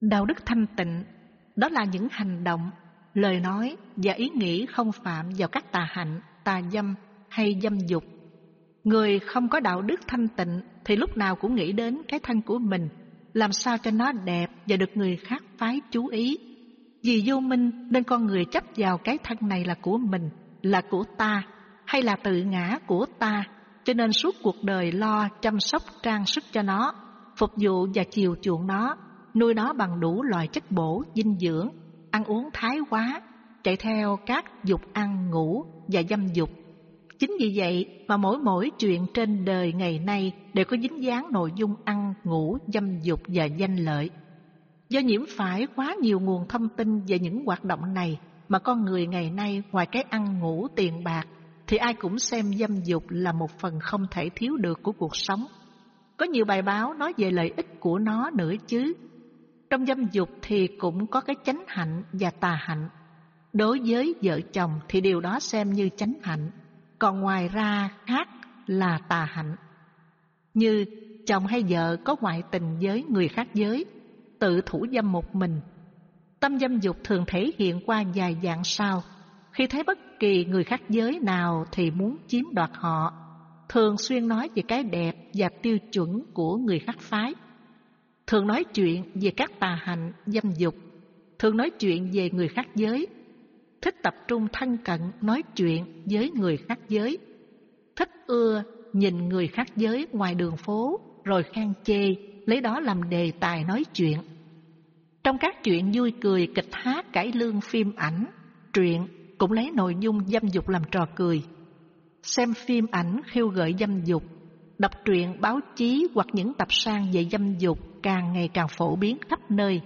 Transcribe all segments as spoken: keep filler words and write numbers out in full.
Đạo đức thanh tịnh, đó là những hành động, lời nói và ý nghĩ không phạm vào các tà hạnh, tà dâm hay dâm dục. Người không có đạo đức thanh tịnh thì lúc nào cũng nghĩ đến cái thân của mình, làm sao cho nó đẹp và được người khác phái chú ý. Vì vô minh nên con người chấp vào cái thân này là của mình, là của ta, hay là tự ngã của ta, cho nên suốt cuộc đời lo chăm sóc trang sức cho nó, phục vụ và chiều chuộng nó, nuôi nó bằng đủ loại chất bổ, dinh dưỡng, ăn uống thái quá, chạy theo các dục ăn ngủ và dâm dục. Chính vì vậy mà mỗi mỗi chuyện trên đời ngày nay đều có dính dáng nội dung ăn, ngủ, dâm dục và danh lợi. Do nhiễm phải quá nhiều nguồn thông tin về những hoạt động này mà con người ngày nay ngoài cái ăn ngủ tiền bạc thì ai cũng xem dâm dục là một phần không thể thiếu được của cuộc sống. Có nhiều bài báo nói về lợi ích của nó nữa chứ. Trong dâm dục thì cũng có cái chánh hạnh và tà hạnh. Đối với vợ chồng thì điều đó xem như chánh hạnh, còn ngoài ra khác là tà hạnh. Như chồng hay vợ có ngoại tình với người khác giới, tự thủ dâm một mình. Tâm dâm dục thường thể hiện qua vài dạng sau. Khi thấy bất kỳ người khác giới nào thì muốn chiếm đoạt họ, thường xuyên nói về cái đẹp và tiêu chuẩn của người khác phái, thường nói chuyện về các tà hạnh dâm dục, thường nói chuyện về người khác giới, thích tập trung thân cận nói chuyện với người khác giới, thích ưa nhìn người khác giới ngoài đường phố rồi khen chê, lấy đó làm đề tài nói chuyện. Trong các chuyện vui cười, kịch hát, cải lương, phim ảnh, truyện cũng lấy nội dung dâm dục làm trò cười. Xem phim ảnh khiêu gợi dâm dục, đọc truyện, báo chí hoặc những tập san về dâm dục càng ngày càng phổ biến khắp nơi.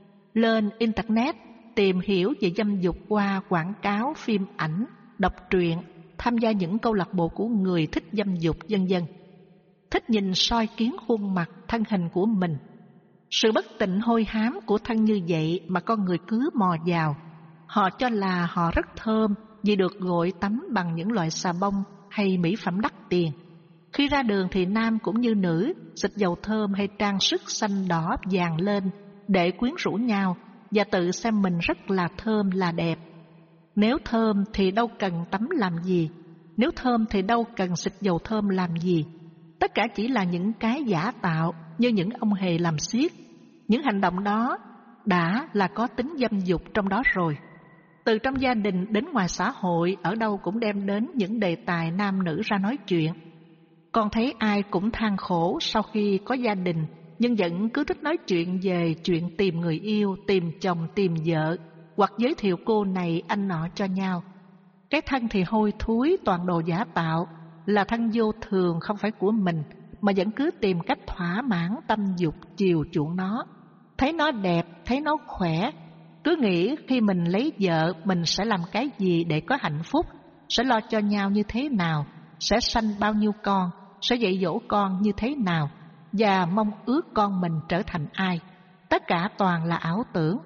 Lên Internet tìm hiểu về dâm dục qua quảng cáo, phim ảnh, đọc truyện, tham gia những câu lạc bộ của người thích dâm dục vân vân. Thích nhìn soi kiến khuôn mặt, thân hình của mình. Sự bất tịnh hôi hám của thân như vậy mà con người cứ mò vào. Họ cho là họ rất thơm vì được gội tắm bằng những loại xà bông hay mỹ phẩm đắt tiền. Khi ra đường thì nam cũng như nữ xịt dầu thơm hay trang sức xanh đỏ vàng lên để quyến rũ nhau và tự xem mình rất là thơm là đẹp. Nếu thơm thì đâu cần tắm làm gì, nếu thơm thì đâu cần xịt dầu thơm làm gì. Tất cả chỉ là những cái giả tạo như những ông hề làm xiết. Những hành động đó đã là có tính dâm dục trong đó rồi. Từ trong gia đình đến ngoài xã hội, ở đâu cũng đem đến những đề tài nam nữ ra nói chuyện. Con thấy ai cũng than khổ sau khi có gia đình, nhưng vẫn cứ thích nói chuyện về chuyện tìm người yêu, tìm chồng, tìm vợ, hoặc giới thiệu cô này anh nọ cho nhau. Cái thân thì hôi thối, toàn đồ giả tạo, là thân vô thường không phải của mình, mà vẫn cứ tìm cách thỏa mãn tâm dục chiều chuộng nó. Thấy nó đẹp, thấy nó khỏe, cứ nghĩ khi mình lấy vợ mình sẽ làm cái gì để có hạnh phúc, sẽ lo cho nhau như thế nào, sẽ sanh bao nhiêu con, sẽ dạy dỗ con như thế nào, và mong ước con mình trở thành ai. Tất cả toàn là ảo tưởng.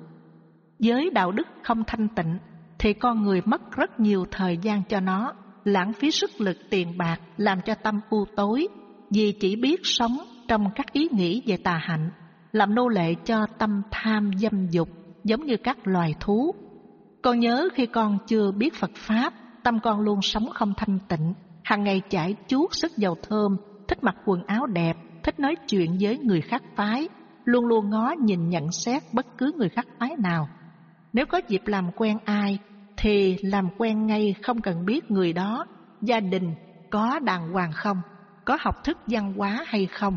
Với đạo đức không thanh tịnh thì con người mất rất nhiều thời gian cho nó, lãng phí sức lực tiền bạc, làm cho tâm u tối, vì chỉ biết sống trong các ý nghĩ về tà hạnh, làm nô lệ cho tâm tham dâm dục giống như các loài thú. Con nhớ khi con chưa biết Phật Pháp, tâm con luôn sống không thanh tịnh, hàng ngày chải chuốt sức dầu thơm, thích mặc quần áo đẹp, thích nói chuyện với người khác phái, luôn luôn ngó nhìn nhận xét bất cứ người khác phái nào. Nếu có dịp làm quen ai thì làm quen ngay, không cần biết người đó gia đình có đàng hoàng không, có học thức văn hóa hay không.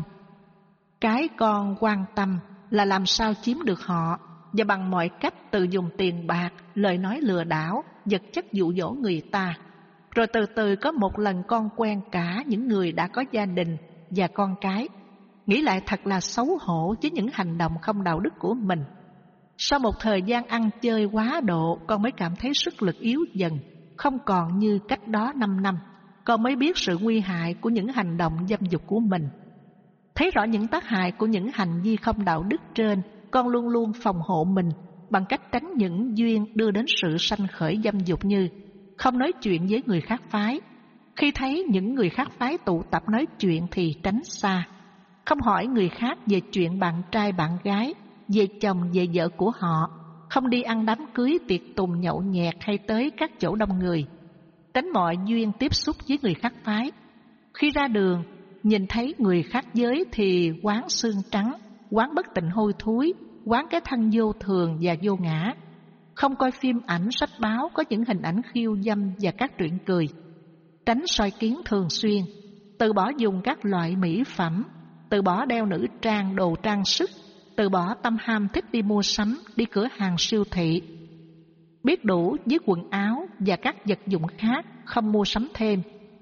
Cái con quan tâm là làm sao chiếm được họ, và bằng mọi cách tự dùng tiền bạc, lời nói lừa đảo, vật chất dụ dỗ người ta. Rồi từ từ có một lần con quen cả những người đã có gia đình và con cái. Nghĩ lại thật là xấu hổ với những hành động không đạo đức của mình. Sau một thời gian ăn chơi quá độ, con mới cảm thấy sức lực yếu dần, không còn như cách đó năm năm. Con mới biết sự nguy hại của những hành động dâm dục của mình. Thấy rõ những tác hại của những hành vi không đạo đức trên, con luôn luôn phòng hộ mình bằng cách tránh những duyên đưa đến sự sanh khởi dâm dục, như không nói chuyện với người khác phái. Khi thấy những người khác phái tụ tập nói chuyện thì tránh xa. Không hỏi người khác về chuyện bạn trai bạn gái, về chồng về vợ của họ, không đi ăn đám cưới tiệc tùng nhậu nhẹt hay tới các chỗ đông người, tránh mọi duyên tiếp xúc với người khác phái. Khi ra đường, nhìn thấy người khác giới thì quán xương trắng, quán bất tịnh hôi thối, quán cái thân vô thường và vô ngã. Không coi phim ảnh, sách báo có những hình ảnh khiêu dâm và các truyện cười. Tránh soi kiến thường xuyên, từ bỏ dùng các loại mỹ phẩm, từ bỏ đeo nữ trang, đồ trang sức, từ bỏ tâm ham thích đi mua sắm, đi cửa hàng siêu thị. Biết đủ với quần áo và các vật dụng khác, không mua sắm thêm.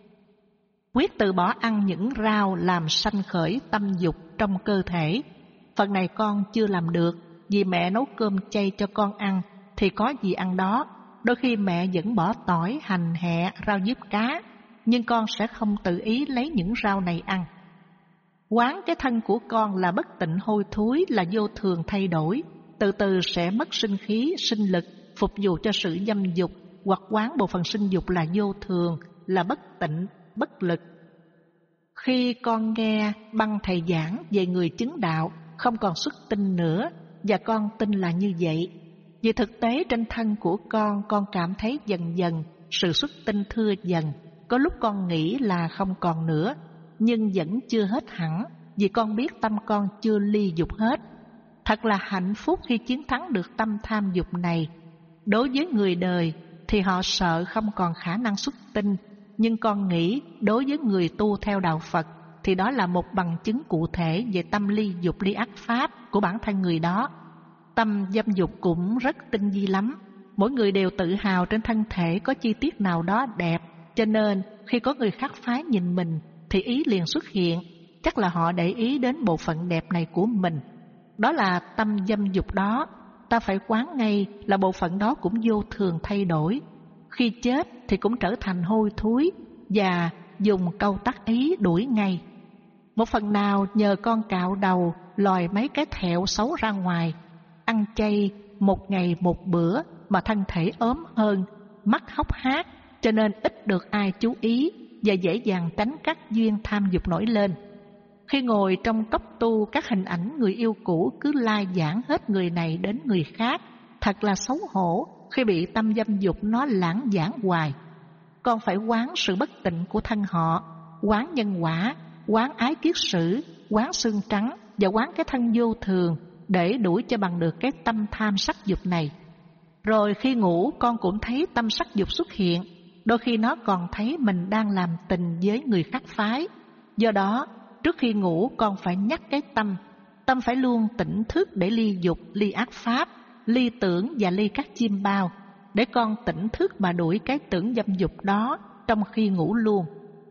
Quyết từ bỏ ăn những rau làm sanh khởi tâm dục trong cơ thể. Phần này con chưa làm được, vì mẹ nấu cơm chay cho con ăn thì có gì ăn đó. Đôi khi mẹ vẫn bỏ tỏi, hành, hẹ, rau diếp cá, nhưng con sẽ không tự ý lấy những rau này ăn. Quán cái thân của con là bất tịnh hôi thối, là vô thường thay đổi, từ từ sẽ mất sinh khí, sinh lực, phục vụ cho sự dâm dục, hoặc quán bộ phận sinh dục là vô thường, là bất tịnh, bất lực. Khi con nghe băng thầy giảng về người chứng đạo, không còn xuất tinh nữa, và con tin là như vậy. Vì thực tế trên thân của con, con cảm thấy dần dần sự xuất tinh thưa dần. Có lúc con nghĩ là không còn nữa, nhưng vẫn chưa hết hẳn, vì con biết tâm con chưa ly dục hết. Thật là hạnh phúc khi chiến thắng được tâm tham dục này. Đối với người đời thì họ sợ không còn khả năng xuất tinh, nhưng con nghĩ đối với người tu theo đạo Phật thì đó là một bằng chứng cụ thể về tâm ly dục ly ác pháp của bản thân người đó. Tâm dâm dục cũng rất tinh vi lắm. Mỗi người đều tự hào trên thân thể có chi tiết nào đó đẹp, cho nên khi có người khác phái nhìn mình thì ý liền xuất hiện. Chắc là họ để ý đến bộ phận đẹp này của mình. Đó là tâm dâm dục đó. Ta phải quán ngay là bộ phận đó cũng vô thường thay đổi. Khi chết thì cũng trở thành hôi thối, và dùng câu tác ý đuổi ngay. Một phần nào nhờ con cạo đầu, lòi mấy cái thẹo xấu ra ngoài, ăn chay một ngày một bữa mà thân thể ốm hơn, mắt hốc hác, cho nên ít được ai chú ý và dễ dàng tránh các duyên tham dục nổi lên. Khi ngồi trong cốc tu, các hình ảnh người yêu cũ cứ lai giảng hết người này đến người khác, thật là xấu hổ khi bị tâm dâm dục nó lãng giảng hoài. Con phải quán sự bất tịnh của thân họ, quán nhân quả, quán ái kiết sử, quán xương trắng và quán cái thân vô thường, để đuổi cho bằng được cái tâm tham sắc dục này. Rồi khi ngủ con cũng thấy tâm sắc dục xuất hiện. Đôi khi nó còn thấy mình đang làm tình với người khác phái. Do đó trước khi ngủ con phải nhắc cái tâm. Tâm phải luôn tỉnh thức để ly dục, ly ác pháp, ly tưởng và ly các chim bao, để con tỉnh thức mà đuổi cái tưởng dâm dục đó trong khi ngủ luôn.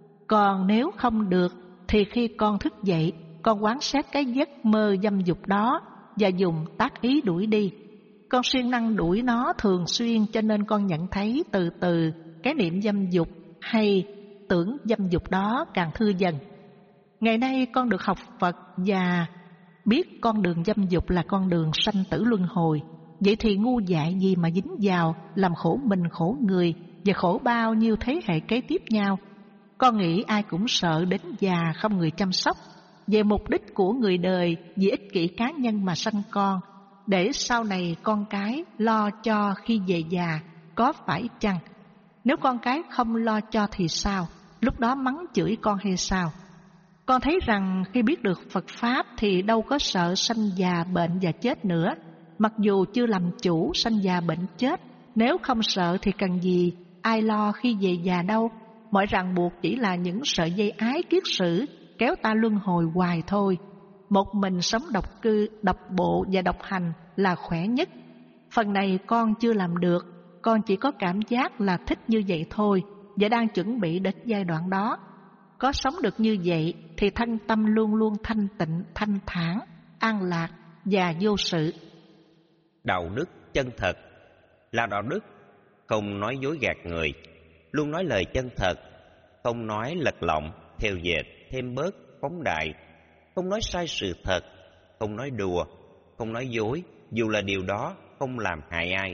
Còn nếu không được thì khi con thức dậy, con quán xét cái giấc mơ dâm dục đó và dùng tác ý đuổi đi. Con siêng năng đuổi nó thường xuyên, cho nên con nhận thấy từ từ cái niệm dâm dục hay tưởng dâm dục đó càng thưa dần. Ngày nay con được học Phật và biết con đường dâm dục là con đường sanh tử luân hồi. Vậy thì ngu dại gì mà dính vào, làm khổ mình khổ người và khổ bao nhiêu thế hệ kế tiếp nhau. Con nghĩ ai cũng sợ đến già không người chăm sóc. Về mục đích của người đời vì ích kỷ cá nhân mà sanh con, để sau này con cái lo cho khi về già, có phải chăng? Nếu con cái không lo cho thì sao? Lúc đó mắng chửi con hay sao? Con thấy rằng khi biết được Phật Pháp thì đâu có sợ sanh già bệnh và chết nữa. Mặc dù chưa làm chủ sanh già bệnh chết, nếu không sợ thì cần gì ai lo khi về già đâu. Mọi ràng buộc chỉ là những sợi dây ái kiết sử kéo ta luân hồi hoài thôi. Một mình sống độc cư, độc bộ và độc hành là khỏe nhất. Phần này con chưa làm được, con chỉ có cảm giác là thích như vậy thôi và đang chuẩn bị đến giai đoạn đó. Có sống được như vậy thì thân tâm luôn luôn thanh tịnh, thanh thản, an lạc và vô sự. Đạo đức chân thật là đạo đức không nói dối gạt người, luôn nói lời chân thật, không nói lật lọng, theo dệt, thêm bớt, phóng đại, không nói sai sự thật, không nói đùa, không nói dối, dù là điều đó không làm hại ai.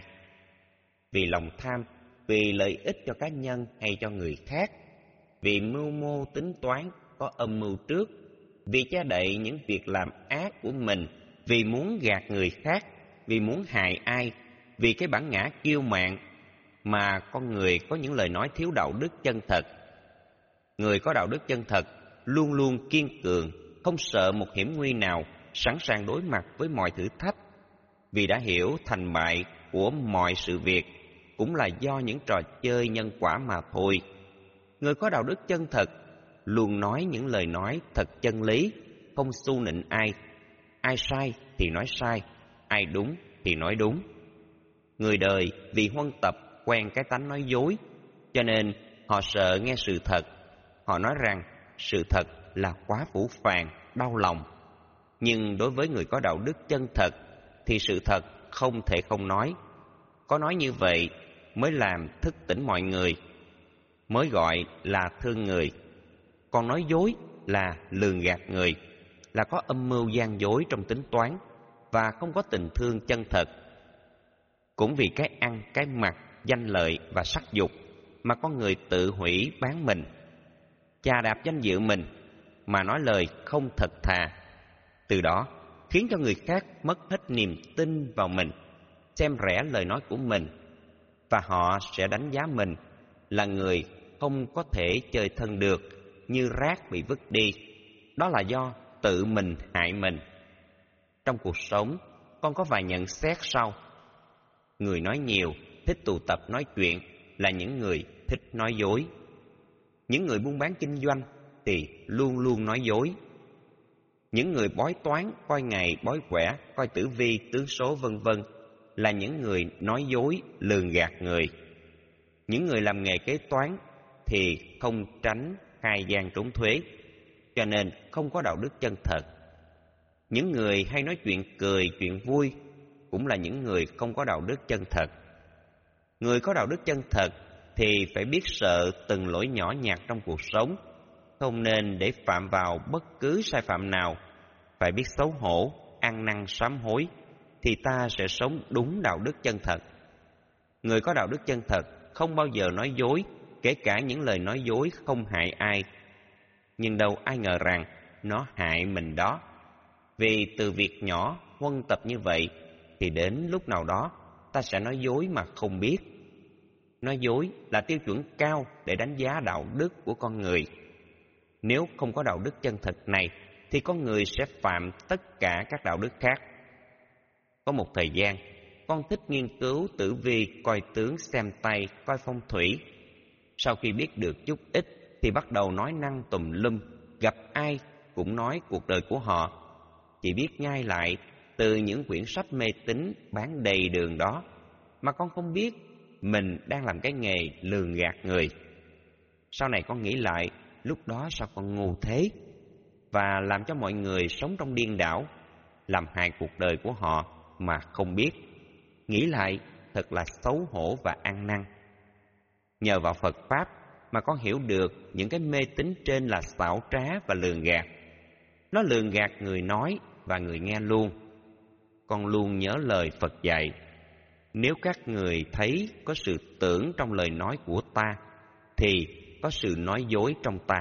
Vì lòng tham, vì lợi ích cho cá nhân hay cho người khác, vì mưu mô tính toán, có âm mưu trước, vì che đậy những việc làm ác của mình vì muốn gạt người khác, vì muốn hại ai, vì cái bản ngã kiêu mạn mà con người có những lời nói thiếu đạo đức chân thật. Người có đạo đức chân thật luôn luôn kiên cường, không sợ một hiểm nguy nào, sẵn sàng đối mặt với mọi thử thách, vì đã hiểu thành bại của mọi sự việc cũng là do những trò chơi nhân quả mà thôi. Người có đạo đức chân thật luôn nói những lời nói thật chân lý, không xu nịnh ai. Ai sai thì nói sai, ai đúng thì nói đúng. Người đời vì huân tập quen cái tánh nói dối, cho nên họ sợ nghe sự thật. Họ nói rằng sự thật là quá phũ phàng, đau lòng. Nhưng đối với người có đạo đức chân thật thì sự thật không thể không nói. Có nói như vậy mới làm thức tỉnh mọi người, mới gọi là thương người. Còn nói dối là lường gạt người, là có âm mưu gian dối trong tính toán và không có tình thương chân thật. Cũng vì cái ăn, cái mặc, danh lợi và sắc dục mà con người tự hủy bán mình, chà đạp danh dự mình mà nói lời không thật thà. Từ đó khiến cho người khác mất hết niềm tin vào mình, xem rẻ lời nói của mình, và họ sẽ đánh giá mình là người không có thể chơi thân được, như rác bị vứt đi. Đó là do tự mình hại mình. Trong cuộc sống, con có vài nhận xét sau. Người nói nhiều, thích tụ tập nói chuyện là những người thích nói dối. Những người buôn bán kinh doanh thì luôn luôn nói dối. Những người bói toán, coi ngày, bói quẻ, coi tử vi, tướng số vân vân là những người nói dối, lường gạt người. Những người làm nghề kế toán thì không tránh khai gian trốn thuế, cho nên không có đạo đức chân thật. Những người hay nói chuyện cười, chuyện vui cũng là những người không có đạo đức chân thật. Người có đạo đức chân thật thì phải biết sợ từng lỗi nhỏ nhặt trong cuộc sống, không nên để phạm vào bất cứ sai phạm nào. Phải biết xấu hổ, ăn năn sám hối, thì ta sẽ sống đúng đạo đức chân thật. Người có đạo đức chân thật không bao giờ nói dối, kể cả những lời nói dối không hại ai. Nhưng đâu ai ngờ rằng nó hại mình đó. Vì từ việc nhỏ huân tập như vậy thì đến lúc nào đó ta sẽ nói dối mà không biết. Nói dối là tiêu chuẩn cao để đánh giá đạo đức của con người. Nếu không có đạo đức chân thật này thì con người sẽ phạm tất cả các đạo đức khác. Có một thời gian, con thích nghiên cứu tử vi, coi tướng, xem tay, coi phong thủy. Sau khi biết được chút ít thì bắt đầu nói năng tùm lum, gặp ai cũng nói cuộc đời của họ. Chỉ biết nhai lại từ những quyển sách mê tín bán đầy đường đó, mà con không biết mình đang làm cái nghề lường gạt người. Sau này con nghĩ lại, lúc đó sao con ngu thế, và làm cho mọi người sống trong điên đảo, làm hại cuộc đời của họ mà không biết. Nghĩ lại thật là xấu hổ và ăn năn. Nhờ vào Phật Pháp mà con hiểu được những cái mê tín trên là xảo trá và lường gạt. Nó lường gạt người nói và người nghe luôn. Con luôn nhớ lời Phật dạy: nếu các người thấy có sự tưởng trong lời nói của ta thì có sự nói dối trong ta.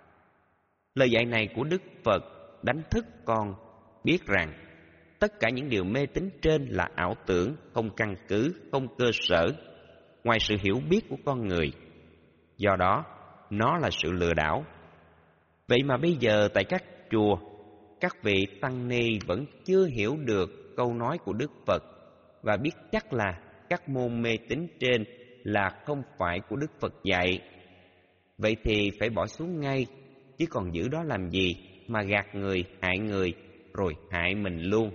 Lời dạy này của Đức Phật đánh thức con biết rằng tất cả những điều mê tín trên là ảo tưởng, không căn cứ, không cơ sở, ngoài sự hiểu biết của con người. Do đó, nó là sự lừa đảo. Vậy mà bây giờ tại các chùa, các vị tăng ni vẫn chưa hiểu được câu nói của Đức Phật và biết chắc là các môn mê tín trên là không phải của Đức Phật dạy. Vậy thì phải bỏ xuống ngay, chứ còn giữ đó làm gì mà gạt người, hại người, rồi hại mình luôn.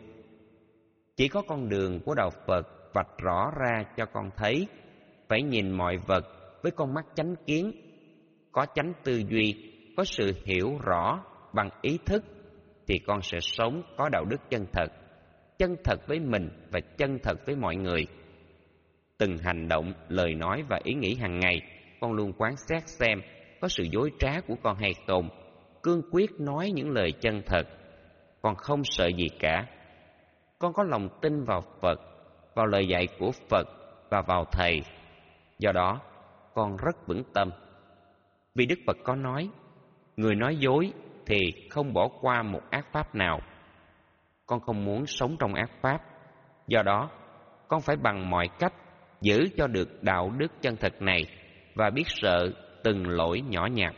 Chỉ có con đường của đạo Phật vạch rõ ra cho con thấy, phải nhìn mọi vật với con mắt chánh kiến, có chánh tư duy, có sự hiểu rõ bằng ý thức, thì con sẽ sống có đạo đức chân thật, chân thật với mình và chân thật với mọi người. Từng hành động, lời nói và ý nghĩ hàng ngày, con luôn quán xét xem có sự dối trá của con hay không, cương quyết nói những lời chân thật. Con không sợ gì cả. Con có lòng tin vào Phật, vào lời dạy của Phật và vào Thầy. Do đó, con rất vững tâm. Vì Đức Phật có nói, người nói dối thì không bỏ qua một ác pháp nào. con không muốn sống trong ác pháp. Do đó, con phải bằng mọi cách giữ cho được đạo đức chân thật này và biết sợ từng lỗi nhỏ nhặt.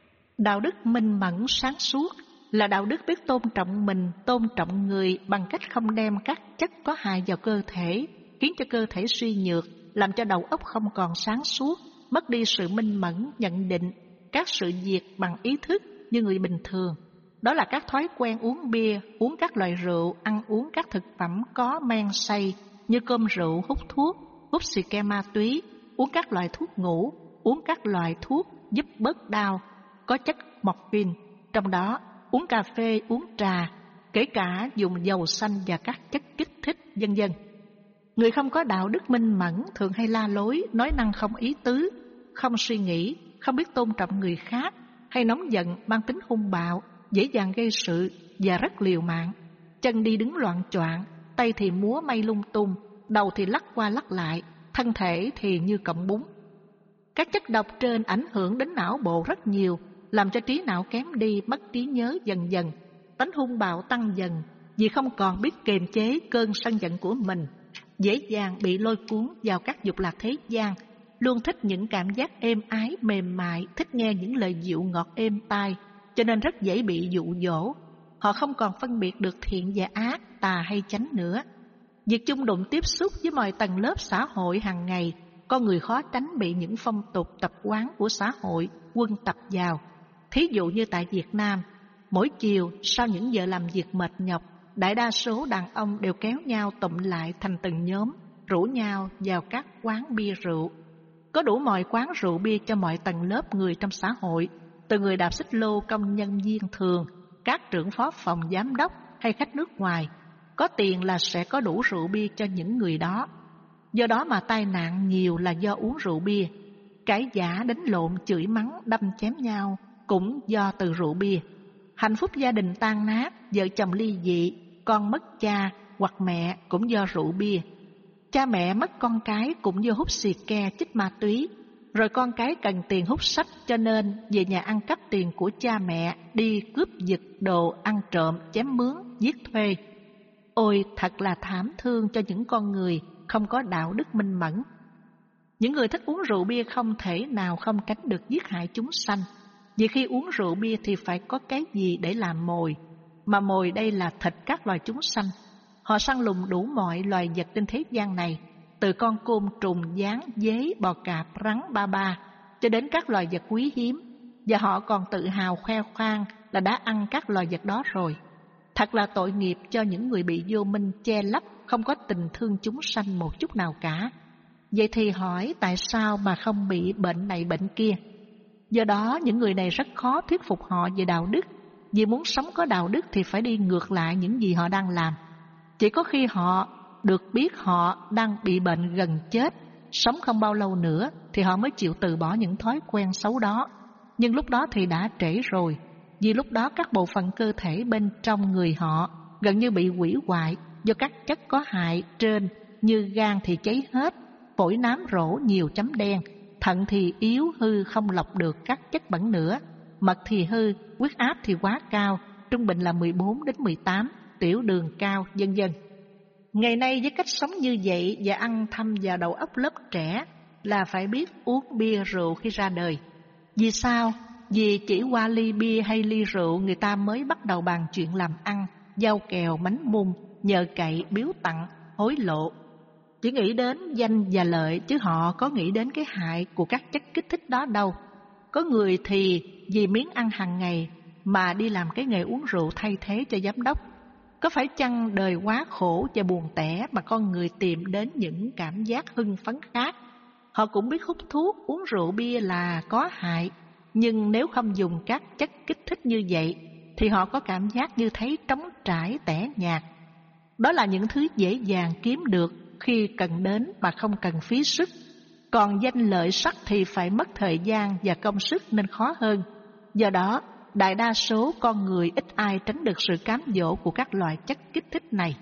Đạo đức minh mẫn sáng suốt là đạo đức biết tôn trọng mình, tôn trọng người bằng cách không đem các chất có hại vào cơ thể, khiến cho cơ thể suy nhược, làm cho đầu óc không còn sáng suốt, mất đi sự minh mẫn nhận định các sự việc bằng ý thức như người bình thường. Đó là các thói quen uống bia, uống các loại rượu, ăn uống các thực phẩm có men say như cơm rượu, hút thuốc, hút xì ke ma túy, uống các loại thuốc ngủ, uống các loại thuốc giúp bớt đau có chất morphine, trong đó uống cà phê, uống trà, kể cả dùng dầu xanh và các chất kích thích, vân vân. Người không có đạo đức minh mẫn thường hay la lối, nói năng không ý tứ, không suy nghĩ, không biết tôn trọng người khác, hay nóng giận, mang tính hung bạo, dễ dàng gây sự và rất liều mạng. Chân đi đứng loạng choạng, tay thì múa may lung tung, đầu thì lắc qua lắc lại, thân thể thì như cọng bún. Các chất độc trên ảnh hưởng đến não bộ rất nhiều, làm cho trí não kém đi, mất trí nhớ dần dần, tánh hung bạo tăng dần vì không còn biết kiềm chế cơn sân giận của mình, dễ dàng bị lôi cuốn vào các dục lạc thế gian, luôn thích những cảm giác êm ái mềm mại, thích nghe những lời dịu ngọt êm tai, cho nên rất dễ bị dụ dỗ. Họ không còn phân biệt được thiện và ác, tà hay chánh nữa. Việc chung đụng tiếp xúc với mọi tầng lớp xã hội hàng ngày, con người khó tránh bị những phong tục tập quán của xã hội quân tập vào. Thí dụ như tại Việt Nam, mỗi chiều sau những giờ làm việc mệt nhọc, đại đa số đàn ông đều kéo nhau tụm lại thành từng nhóm, rủ nhau vào các quán bia rượu. Có đủ mọi quán rượu bia cho mọi tầng lớp người trong xã hội, từ người đạp xích lô, công nhân viên thường, các trưởng phó phòng giám đốc hay khách nước ngoài. Có tiền là sẽ có đủ rượu bia cho những người đó. Do đó mà tai nạn nhiều là do uống rượu bia. Cãi vã, đánh lộn, chửi mắng, đâm chém nhau cũng do từ rượu bia. Hạnh phúc gia đình tan nát, vợ chồng ly dị, con mất cha hoặc mẹ cũng do rượu bia. Cha mẹ mất con cái cũng do hút xì ke, chích ma túy. Rồi con cái cần tiền hút sách cho nên về nhà ăn cắp tiền của cha mẹ, đi cướp giật đồ, ăn trộm, chém mướn, giết thuê. Ôi thật là thảm thương cho những con người không có đạo đức minh mẫn. Những người thích uống rượu bia không thể nào không tránh được giết hại chúng sanh. Vì khi uống rượu bia thì phải có cái gì để làm mồi, mà mồi đây là thịt các loài chúng sanh. Họ săn lùng đủ mọi loài vật trên thế gian này, từ con côn trùng, gián, dế, bò cạp, rắn, ba ba, cho đến các loài vật quý hiếm. Và họ còn tự hào khoe khoang là đã ăn các loài vật đó rồi. Thật là tội nghiệp cho những người bị vô minh che lấp, không có tình thương chúng sanh một chút nào cả. Vậy thì hỏi tại sao mà không bị bệnh này bệnh kia? Do đó những người này rất khó thuyết phục họ về đạo đức. Vì muốn sống có đạo đức thì phải đi ngược lại những gì họ đang làm. Chỉ có khi họ được biết họ đang bị bệnh gần chết, sống không bao lâu nữa, thì họ mới chịu từ bỏ những thói quen xấu đó. Nhưng lúc đó thì đã trễ rồi, vì lúc đó các bộ phận cơ thể bên trong người họ gần như bị hủy hoại do các chất có hại trên, như gan thì cháy hết, phổi nám rỗ nhiều chấm đen, thận thì yếu hư không lọc được các chất bẩn nữa, mật thì hư, huyết áp thì quá cao, trung bình là mười bốn đến mười tám, tiểu đường cao, vân vân. Ngày nay với cách sống như vậy và ăn thâm vào đầu óc lớp trẻ là phải biết uống bia rượu khi ra đời. Vì sao? Vì chỉ qua ly bia hay ly rượu người ta mới bắt đầu bàn chuyện làm ăn, giao kèo, mánh mung, nhờ cậy, biếu tặng, hối lộ. Chỉ nghĩ đến danh và lợi chứ họ có nghĩ đến cái hại của các chất kích thích đó đâu. Có người thì vì miếng ăn hàng ngày mà đi làm cái nghề uống rượu thay thế cho giám đốc. Có phải chăng đời quá khổ và buồn tẻ mà con người tìm đến những cảm giác hưng phấn khác? Họ cũng biết hút thuốc, uống rượu bia là có hại, nhưng nếu không dùng các chất kích thích như vậy thì họ có cảm giác như thấy trống trải, tẻ nhạt. Đó là những thứ dễ dàng kiếm được khi cần đến mà không cần phí sức. Còn danh lợi sắc thì phải mất thời gian và công sức nên khó hơn. Do đó, đại đa số con người ít ai tránh được sự cám dỗ của các loại chất kích thích này.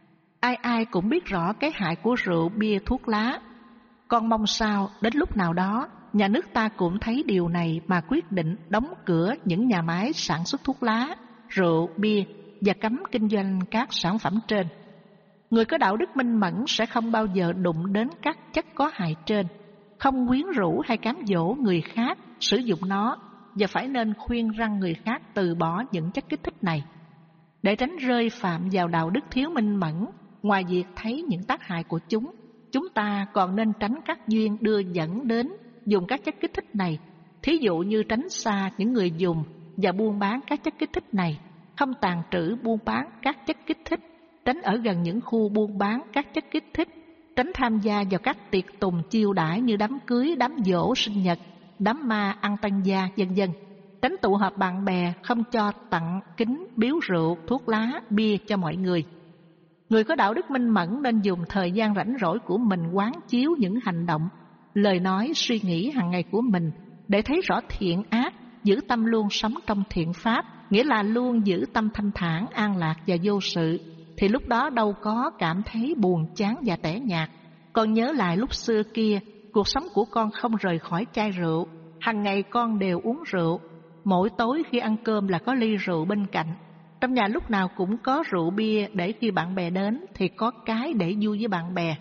Ai ai cũng biết rõ cái hại của rượu, bia, thuốc lá. Con mong sao đến lúc nào đó nhà nước ta cũng thấy điều này mà quyết định đóng cửa những nhà máy sản xuất thuốc lá, rượu, bia và cấm kinh doanh các sản phẩm trên. Người có đạo đức minh mẫn sẽ không bao giờ đụng đến các chất có hại trên, không quyến rũ hay cám dỗ người khác sử dụng nó, và phải nên khuyên răn người khác từ bỏ những chất kích thích này. Để tránh rơi phạm vào đạo đức thiếu minh mẫn, ngoài việc thấy những tác hại của chúng, chúng ta còn nên tránh các duyên đưa dẫn đến dùng các chất kích thích này, thí dụ như tránh xa những người dùng và buôn bán các chất kích thích này, không tàng trữ buôn bán các chất kích thích, tránh ở gần những khu buôn bán các chất kích thích, tránh tham gia vào các tiệc tùng chiêu đãi như đám cưới, đám giỗ, sinh nhật, đám ma, ăn tăng gia, vân vân. Tránh tụ họp bạn bè, không cho tặng kính, biếu rượu, thuốc lá, bia cho mọi người. Người có đạo đức minh mẫn nên dùng thời gian rảnh rỗi của mình quán chiếu những hành động, lời nói, suy nghĩ hàng ngày của mình để thấy rõ thiện ác, giữ tâm luôn sống trong thiện pháp, nghĩa là luôn giữ tâm thanh thản, an lạc và vô sự, thì lúc đó đâu có cảm thấy buồn chán và tẻ nhạt. Con nhớ lại lúc xưa kia, cuộc sống của con không rời khỏi chai rượu, hàng ngày con đều uống rượu, mỗi tối khi ăn cơm là có ly rượu bên cạnh. Trong nhà lúc nào cũng có rượu bia để khi bạn bè đến thì có cái để vui với bạn bè.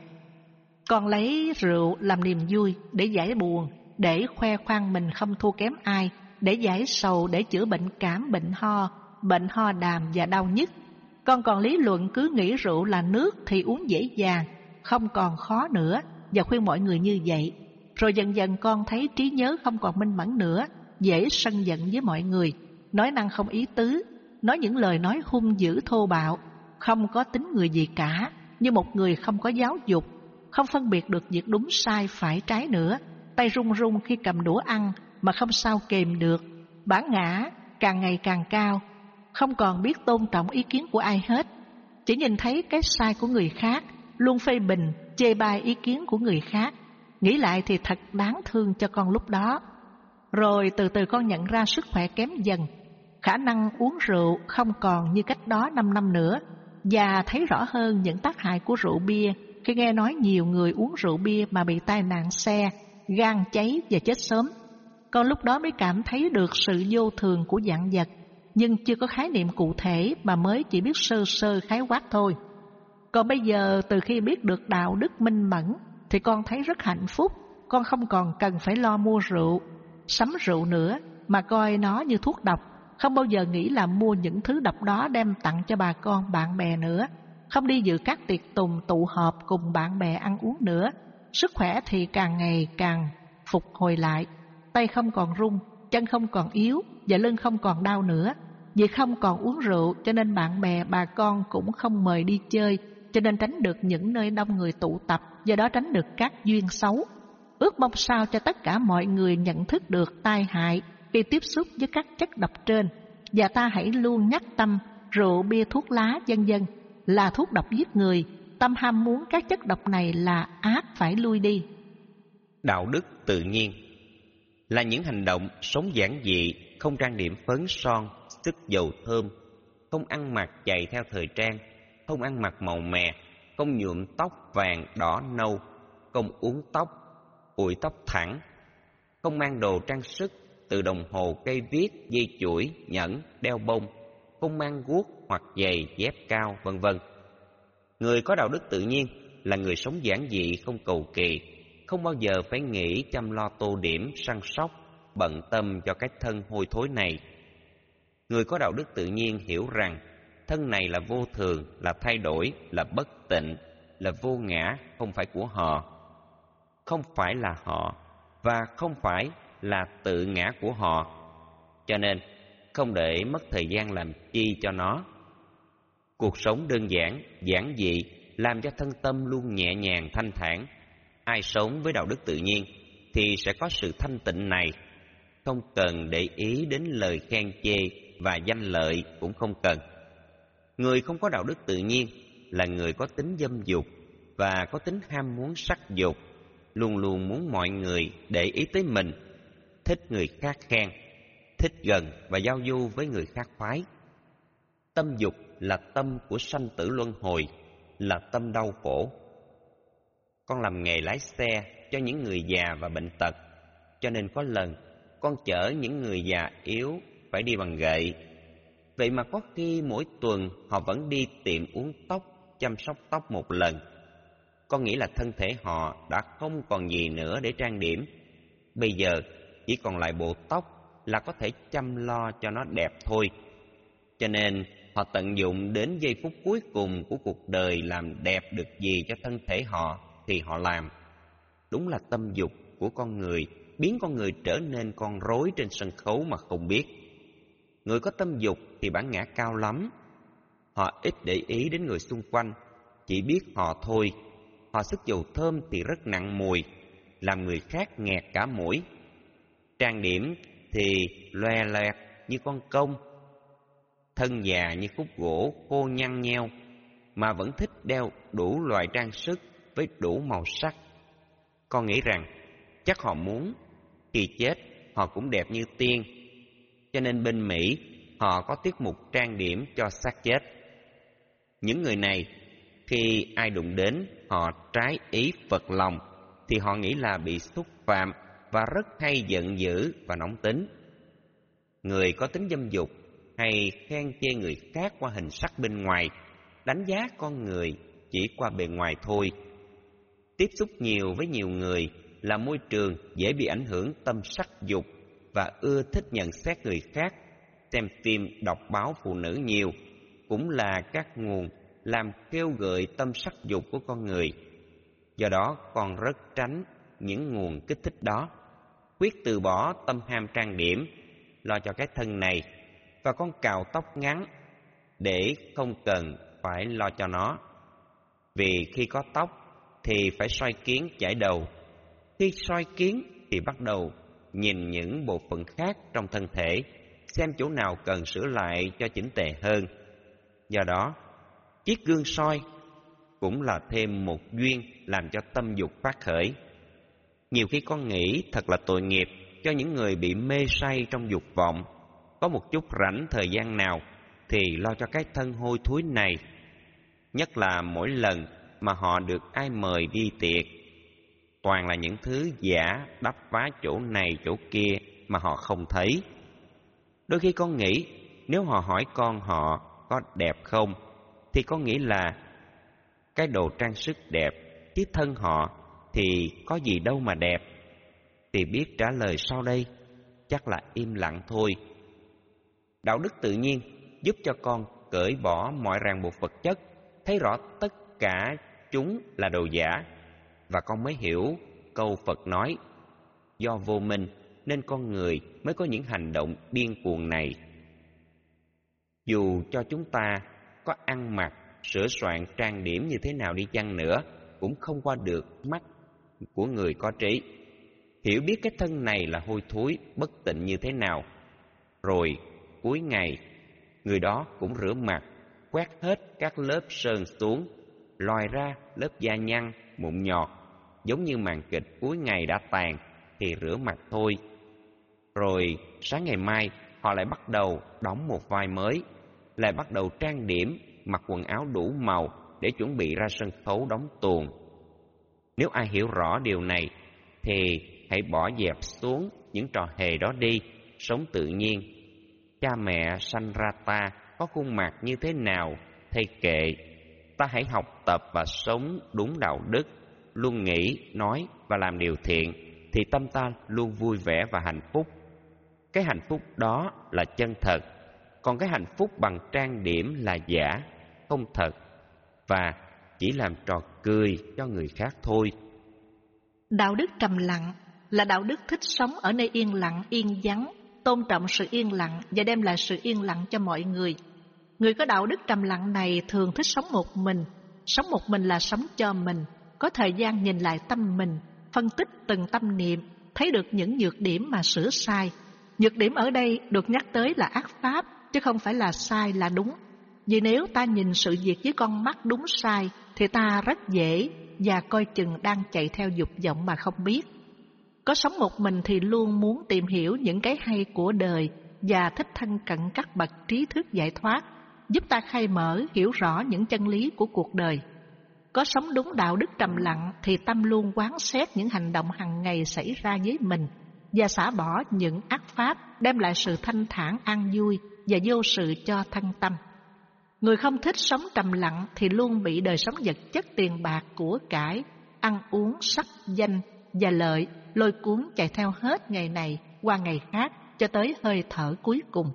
Con lấy rượu làm niềm vui, để giải buồn, để khoe khoang mình không thua kém ai, để giải sầu, để chữa bệnh cảm, bệnh ho, bệnh ho đàm và đau nhức. Con còn lý luận cứ nghĩ rượu là nước thì uống dễ dàng, không còn khó nữa, và khuyên mọi người như vậy. Rồi dần dần con thấy trí nhớ không còn minh mẫn nữa, dễ sân giận với mọi người, nói năng không ý tứ, nói những lời nói hung dữ thô bạo, không có tính người gì cả, như một người không có giáo dục, không phân biệt được việc đúng sai phải trái nữa, tay run run khi cầm đũa ăn mà không sao kềm được, bản ngã càng ngày càng cao, không còn biết tôn trọng ý kiến của ai hết, chỉ nhìn thấy cái sai của người khác, luôn phê bình, chê bai ý kiến của người khác. Nghĩ lại thì thật đáng thương cho con lúc đó. Rồi từ từ con nhận ra sức khỏe kém dần, khả năng uống rượu không còn như cách đó năm năm nữa, và thấy rõ hơn những tác hại của rượu bia khi nghe nói nhiều người uống rượu bia mà bị tai nạn xe, gan cháy và chết sớm. Con lúc đó mới cảm thấy được sự vô thường của vạn vật, nhưng chưa có khái niệm cụ thể mà mới chỉ biết sơ sơ khái quát thôi. Còn bây giờ từ khi biết được đạo đức minh mẫn thì con thấy rất hạnh phúc. Con không còn cần phải lo mua rượu, sắm rượu nữa, mà coi nó như thuốc độc, không bao giờ nghĩ là mua những thứ độc đó đem tặng cho bà con bạn bè nữa, không đi dự các tiệc tùng tụ họp cùng bạn bè ăn uống nữa. Sức khỏe thì càng ngày càng phục hồi lại, tay không còn run, chân không còn yếu và lưng không còn đau nữa. Vì không còn uống rượu cho nên bạn bè bà con cũng không mời đi chơi, cho nên tránh được những nơi đông người tụ tập, do đó tránh được các duyên xấu. Ước mong sao cho tất cả mọi người nhận thức được tai hại khi tiếp xúc với các chất độc trên, và ta hãy luôn nhắc tâm rượu bia thuốc lá vân vân là thuốc độc giết người. Tâm ham muốn các chất độc này là ác, phải lui đi. Đạo đức tự nhiên là những hành động sống giản dị, không trang điểm phấn son, sức dầu thơm, không ăn mặc chạy theo thời trang, không ăn mặc màu mè, không nhuộm tóc vàng đỏ nâu, không uốn tóc, ủi tóc thẳng, không mang đồ trang sức từ đồng hồ, cây viết, dây chuỗi, nhẫn, đeo bông, không mang guốc hoặc giày dép cao, vân vân. Người có đạo đức tự nhiên là người sống giản dị, không cầu kỳ, không bao giờ phải nghĩ chăm lo tô điểm, săn sóc, bận tâm cho cái thân hôi thối này. Người có đạo đức tự nhiên hiểu rằng thân này là vô thường, là thay đổi, là bất tịnh, là vô ngã, không phải của họ, không phải là họ, và không phải là tự ngã của họ. Cho nên không để mất thời gian làm chi cho nó. Cuộc sống đơn giản, giản dị làm cho thân tâm luôn nhẹ nhàng, thanh thản. Ai sống với đạo đức tự nhiên thì sẽ có sự thanh tịnh này, không cần để ý đến lời khen chê và danh lợi cũng không cần. Người không có đạo đức tự nhiên là người có tính dâm dục và có tính ham muốn sắc dục, luôn luôn muốn mọi người để ý tới mình, thích người khác khen, thích gần và giao du với người khác khoái. Tâm dục là tâm của sanh tử luân hồi, là tâm đau khổ. Con làm nghề lái xe cho những người già và bệnh tật, cho nên có lần con chở những người già yếu phải đi bằng gậy. Vậy mà có khi mỗi tuần họ vẫn đi tiệm uốn tóc, chăm sóc tóc một lần. Có nghĩa là thân thể họ đã không còn gì nữa để trang điểm. Bây giờ chỉ còn lại bộ tóc là có thể chăm lo cho nó đẹp thôi. Cho nên họ tận dụng đến giây phút cuối cùng của cuộc đời làm đẹp được gì cho thân thể họ thì họ làm. Đúng là tâm dục của con người biến con người trở nên con rối trên sân khấu mà không biết. Người có tâm dục thì bản ngã cao lắm. Họ ít để ý đến người xung quanh, chỉ biết họ thôi. Họ sức dầu thơm thì rất nặng mùi, làm người khác nghẹt cả mũi. Trang điểm thì loè loẹt như con công, thân già như khúc gỗ khô nhăn nheo, mà vẫn thích đeo đủ loại trang sức với đủ màu sắc. Con nghĩ rằng chắc họ muốn khi chết họ cũng đẹp như tiên. Cho nên bên Mỹ họ có tiết mục trang điểm cho xác chết. Những người này khi ai đụng đến họ trái ý phật lòng thì họ nghĩ là bị xúc phạm và rất hay giận dữ và nóng tính. Người có tính dâm dục hay khen chê người khác qua hình sắc bên ngoài, đánh giá con người chỉ qua bề ngoài thôi. Tiếp xúc nhiều với nhiều người là môi trường dễ bị ảnh hưởng tâm sắc dục và ưa thích nhận xét người khác. Xem phim, đọc báo phụ nữ nhiều cũng là các nguồn làm kêu gợi tâm sắc dục của con người. Do đó con rất tránh những nguồn kích thích đó, quyết từ bỏ tâm ham trang điểm, lo cho cái thân này, và con cạo tóc ngắn để không cần phải lo cho nó. Vì khi có tóc thì phải soi kiến chải đầu, khi soi kiến thì bắt đầu nhìn những bộ phận khác trong thân thể, xem chỗ nào cần sửa lại cho chỉnh tề hơn. Do đó, chiếc gương soi cũng là thêm một duyên làm cho tâm dục phát khởi. Nhiều khi con nghĩ thật là tội nghiệp cho những người bị mê say trong dục vọng, có một chút rảnh thời gian nào thì lo cho cái thân hôi thối này. Nhất là mỗi lần mà họ được ai mời đi tiệc, toàn là những thứ giả đắp vá chỗ này chỗ kia mà họ không thấy. Đôi khi con nghĩ nếu họ hỏi con họ có đẹp không thì con nghĩ là cái đồ trang sức đẹp, chứ thân họ thì có gì đâu mà đẹp. Thì biết trả lời sau đây chắc là im lặng thôi. Đạo đức tự nhiên giúp cho con cởi bỏ mọi ràng buộc vật chất, thấy rõ tất cả chúng là đồ giả, và con mới hiểu câu Phật nói: do vô minh nên con người mới có những hành động điên cuồng này. Dù cho chúng ta có ăn mặc, sửa soạn, trang điểm như thế nào đi chăng nữa, cũng không qua được mắt của người có trí. Hiểu biết cái thân này là hôi thối, bất tịnh như thế nào, rồi cuối ngày người đó cũng rửa mặt, quét hết các lớp sơn xuống, lòi ra lớp da nhăn, mụn nhọt, giống như màn kịch cuối ngày đã tàn thì rửa mặt thôi. Rồi sáng ngày mai họ lại bắt đầu đóng một vai mới, lại bắt đầu trang điểm, mặc quần áo đủ màu để chuẩn bị ra sân khấu đóng tuồng. Nếu ai hiểu rõ điều này thì hãy bỏ dẹp xuống những trò hề đó đi, sống tự nhiên. Cha mẹ sanh ra ta có khuôn mặt như thế nào thầy kệ, ta hãy học tập và sống đúng đạo đức, luôn nghĩ, nói và làm điều thiện, thì tâm ta luôn vui vẻ và hạnh phúc. Cái hạnh phúc đó là chân thật, còn cái hạnh phúc bằng trang điểm là giả, không thật, và chỉ làm trò cười cho người khác thôi. Đạo đức trầm lặng là đạo đức thích sống ở nơi yên lặng, yên vắng, tôn trọng sự yên lặng và đem lại sự yên lặng cho mọi người. Người có đạo đức trầm lặng này thường thích sống một mình. Sống một mình là sống cho mình, có thời gian nhìn lại tâm mình, phân tích từng tâm niệm, thấy được những nhược điểm mà sửa sai. Nhược điểm ở đây được nhắc tới là ác pháp, chứ không phải là sai là đúng. Vì nếu ta nhìn sự việc với con mắt đúng sai thì ta rất dễ và coi chừng đang chạy theo dục vọng mà không biết. Có sống một mình thì luôn muốn tìm hiểu những cái hay của đời và thích thân cận các bậc trí thức giải thoát, giúp ta khai mở hiểu rõ những chân lý của cuộc đời. Có sống đúng đạo đức trầm lặng thì tâm luôn quán xét những hành động hàng ngày xảy ra với mình và xả bỏ những ác pháp, đem lại sự thanh thản an vui và vô sự cho thân tâm. Người không thích sống trầm lặng thì luôn bị đời sống vật chất, tiền bạc, của cải, ăn uống, sắc, danh và lợi lôi cuốn chạy theo hết ngày này qua ngày khác cho tới hơi thở cuối cùng.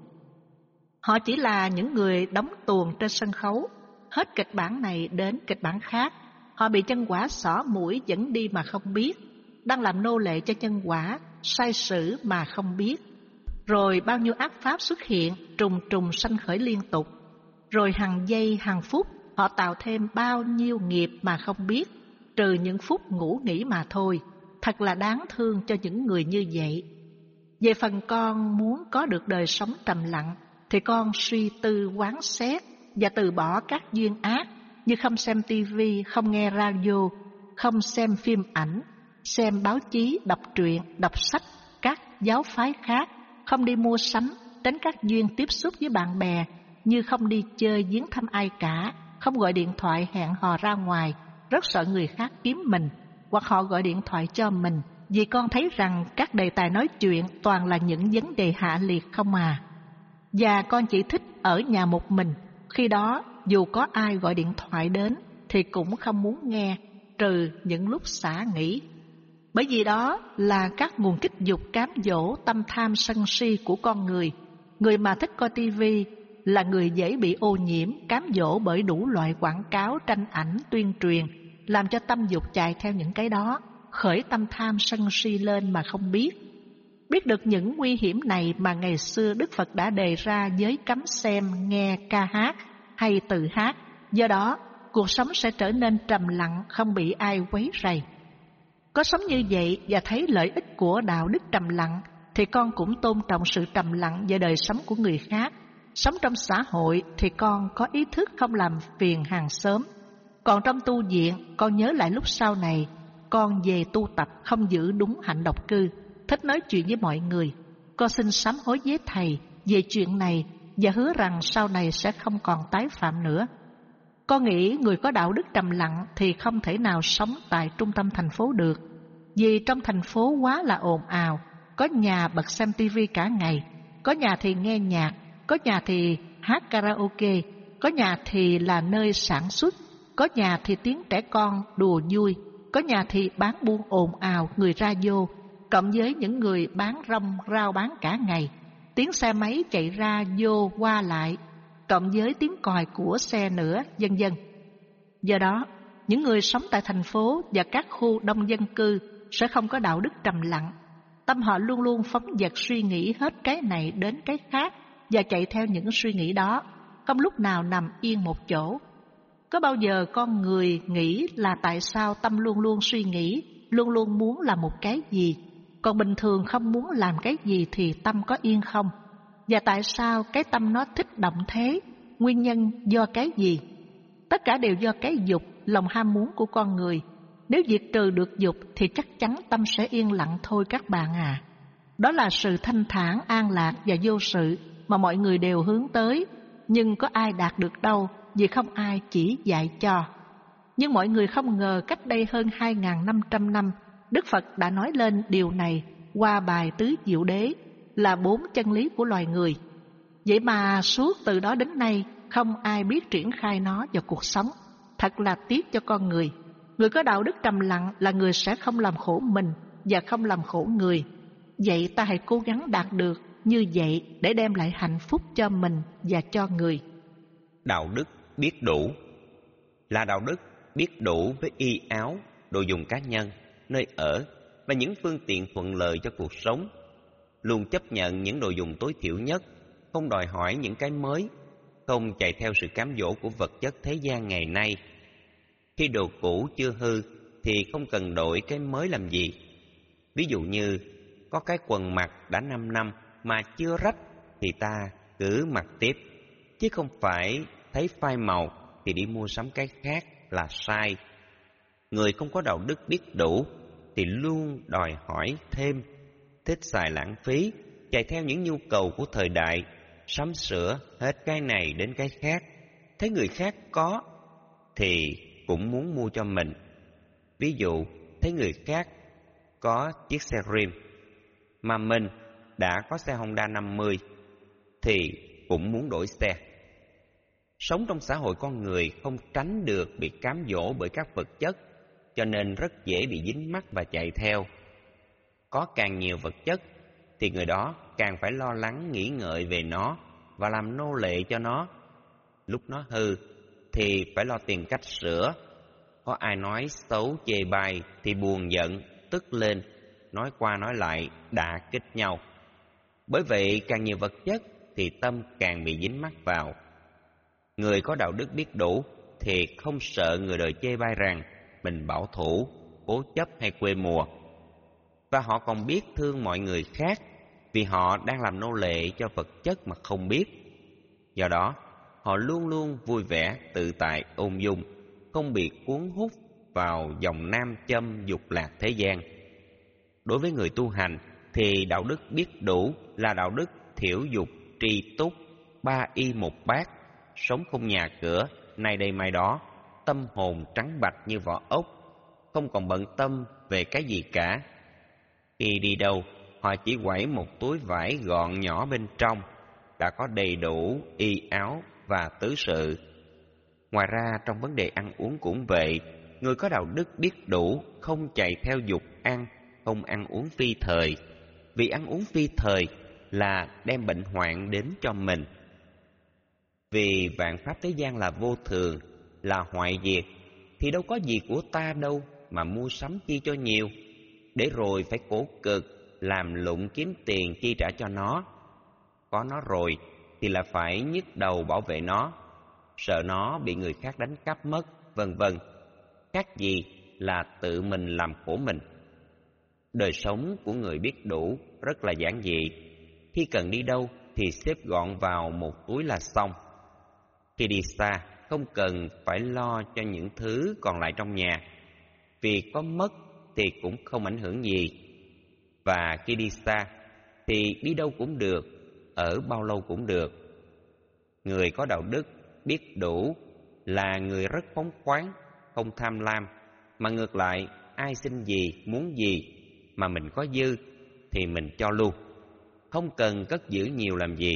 Họ chỉ là những người đóng tuồng trên sân khấu, hết kịch bản này đến kịch bản khác. Họ bị nhân quả xỏ mũi dẫn đi mà không biết, đang làm nô lệ cho nhân quả, sai sử mà không biết. Rồi bao nhiêu ác pháp xuất hiện, trùng trùng sanh khởi liên tục. Rồi hàng giây hàng phút họ tạo thêm bao nhiêu nghiệp mà không biết, trừ những phút ngủ nghỉ mà thôi. Thật là đáng thương cho những người như vậy. Về phần con muốn có được đời sống trầm lặng thì con suy tư quán xét và từ bỏ các duyên ác như không xem tivi, không nghe radio, không xem phim ảnh, xem báo chí, đọc truyện, đọc sách các giáo phái khác, không đi mua sắm, tránh các duyên tiếp xúc với bạn bè như không đi chơi viếng thăm ai cả, không gọi điện thoại hẹn hò ra ngoài, rất sợ người khác kiếm mình, hoặc họ gọi điện thoại cho mình, vì con thấy rằng các đề tài nói chuyện toàn là những vấn đề hạ liệt không à. Và con chỉ thích ở nhà một mình, khi đó dù có ai gọi điện thoại đến thì cũng không muốn nghe, trừ những lúc xả nghỉ. Bởi vì đó là các nguồn kích dục cám dỗ tâm tham sân si của con người. Người mà thích coi tivi là người dễ bị ô nhiễm, cám dỗ bởi đủ loại quảng cáo, tranh ảnh, tuyên truyền, làm cho tâm dục chạy theo những cái đó, khởi tâm tham sân si lên mà không biết. Biết được những nguy hiểm này mà ngày xưa Đức Phật đã đề ra giới cấm xem, nghe, ca hát hay tự hát. Do đó, cuộc sống sẽ trở nên trầm lặng, không bị ai quấy rầy. Có sống như vậy và thấy lợi ích của đạo đức trầm lặng thì con cũng tôn trọng sự trầm lặng và đời sống của người khác. Sống trong xã hội thì con có ý thức không làm phiền hàng xóm. Còn trong tu viện, con nhớ lại lúc sau này con về tu tập không giữ đúng hạnh độc cư, thích nói chuyện với mọi người. Con xin sám hối với thầy về chuyện này và hứa rằng sau này sẽ không còn tái phạm nữa. Con nghĩ người có đạo đức trầm lặng thì không thể nào sống tại trung tâm thành phố được, vì trong thành phố quá là ồn ào. Có nhà bật xem tivi cả ngày, có nhà thì nghe nhạc, có nhà thì hát karaoke, có nhà thì là nơi sản xuất, có nhà thì tiếng trẻ con đùa vui, có nhà thì bán buôn ồn ào người ra vô, cộng với những người bán rong rau bán cả ngày, tiếng xe máy chạy ra vô qua lại, cộng với tiếng còi của xe nữa, vân vân. Do đó, những người sống tại thành phố và các khu đông dân cư sẽ không có đạo đức trầm lặng. Tâm họ luôn luôn phóng dật suy nghĩ hết cái này đến cái khác và chạy theo những suy nghĩ đó, không lúc nào nằm yên một chỗ. Có bao giờ con người nghĩ là tại sao tâm luôn luôn suy nghĩ, luôn luôn muốn làm một cái gì, còn bình thường không muốn làm cái gì thì tâm có yên không? Và tại sao cái tâm nó thích động thế? Nguyên nhân do cái gì? Tất cả đều do cái dục, lòng ham muốn của con người. Nếu diệt trừ được dục thì chắc chắn tâm sẽ yên lặng thôi các bạn à. Đó là sự thanh thản, an lạc và vô sự mà mọi người đều hướng tới, nhưng có ai đạt được đâu vì không ai chỉ dạy cho. Nhưng mọi người không ngờ cách đây hơn hai nghìn năm trăm năm, Đức Phật đã nói lên điều này qua bài Tứ Diệu Đế, là bốn chân lý của loài người. Vậy mà suốt từ đó đến nay không ai biết triển khai nó vào cuộc sống. Thật là tiếc cho con người. Người có đạo đức trầm lặng là người sẽ không làm khổ mình và không làm khổ người. Vậy ta hãy cố gắng đạt được như vậy để đem lại hạnh phúc cho mình và cho người. Đạo đức biết đủ là đạo đức biết đủ với y áo, đồ dùng cá nhân, nơi ở và những phương tiện thuận lợi cho cuộc sống. Luôn chấp nhận những đồ dùng tối thiểu nhất, không đòi hỏi những cái mới, không chạy theo sự cám dỗ của vật chất thế gian ngày nay. Khi đồ cũ chưa hư thì không cần đổi cái mới làm gì. Ví dụ như có cái quần mặc đã năm năm mà chưa rách thì ta cứ mặc tiếp, chứ không phải thấy phai màu thì đi mua sắm cái khác là sai. Người không có đạo đức biết đủ thì luôn đòi hỏi thêm, thích xài lãng phí, chạy theo những nhu cầu của thời đại, sắm sửa hết cái này đến cái khác. Thấy người khác có thì cũng muốn mua cho mình. Ví dụ thấy người khác có chiếc xe rim mà mình đã có xe Honda năm mươi thì cũng muốn đổi xe. Sống trong xã hội con người không tránh được bị cám dỗ bởi các vật chất, cho nên rất dễ bị dính mắc và chạy theo. Có càng nhiều vật chất thì người đó càng phải lo lắng nghĩ ngợi về nó và làm nô lệ cho nó. Lúc nó hư thì phải lo tìm cách sửa. Có ai nói xấu chê bai thì buồn giận, tức lên, nói qua nói lại, đả kích nhau. Bởi vậy càng nhiều vật chất thì tâm càng bị dính mắc vào. Người có đạo đức biết đủ thì không sợ người đời chê bai rằng mình bảo thủ, cố chấp hay quê mùa. Và họ còn biết thương mọi người khác vì họ đang làm nô lệ cho vật chất mà không biết. Do đó, họ luôn luôn vui vẻ, tự tại, ung dung, không bị cuốn hút vào dòng nam châm dục lạc thế gian. Đối với người tu hành thì đạo đức biết đủ là đạo đức thiểu dục, tri túc, ba y một bát, sống không nhà cửa, nay đây mai đó, tâm hồn trắng bạch như vỏ ốc, không còn bận tâm về cái gì cả. Khi đi đâu, họ chỉ quẩy một túi vải gọn nhỏ bên trong, đã có đầy đủ y áo và tứ sự. Ngoài ra trong vấn đề ăn uống cũng vậy, người có đạo đức biết đủ, không chạy theo dục ăn, không ăn uống phi thời. Vì ăn uống phi thời là đem bệnh hoạn đến cho mình. Vì vạn pháp thế gian là vô thường, là hoại diệt, thì đâu có gì của ta đâu mà mua sắm chi cho nhiều, để rồi phải khổ cực, làm lụng kiếm tiền chi trả cho nó. Có nó rồi thì là phải nhức đầu bảo vệ nó, sợ nó bị người khác đánh cắp mất, vân vân. Khác gì là tự mình làm khổ mình. Đời sống của người biết đủ rất là giản dị. Khi cần đi đâu thì xếp gọn vào một túi là xong. Khi đi xa không cần phải lo cho những thứ còn lại trong nhà, vì có mất thì cũng không ảnh hưởng gì. Và khi đi xa thì đi đâu cũng được, ở bao lâu cũng được. Người có đạo đức biết đủ là người rất phóng khoáng, không tham lam, mà ngược lại ai xin gì, muốn gì mà mình có dư thì mình cho luôn, không cần cất giữ nhiều làm gì.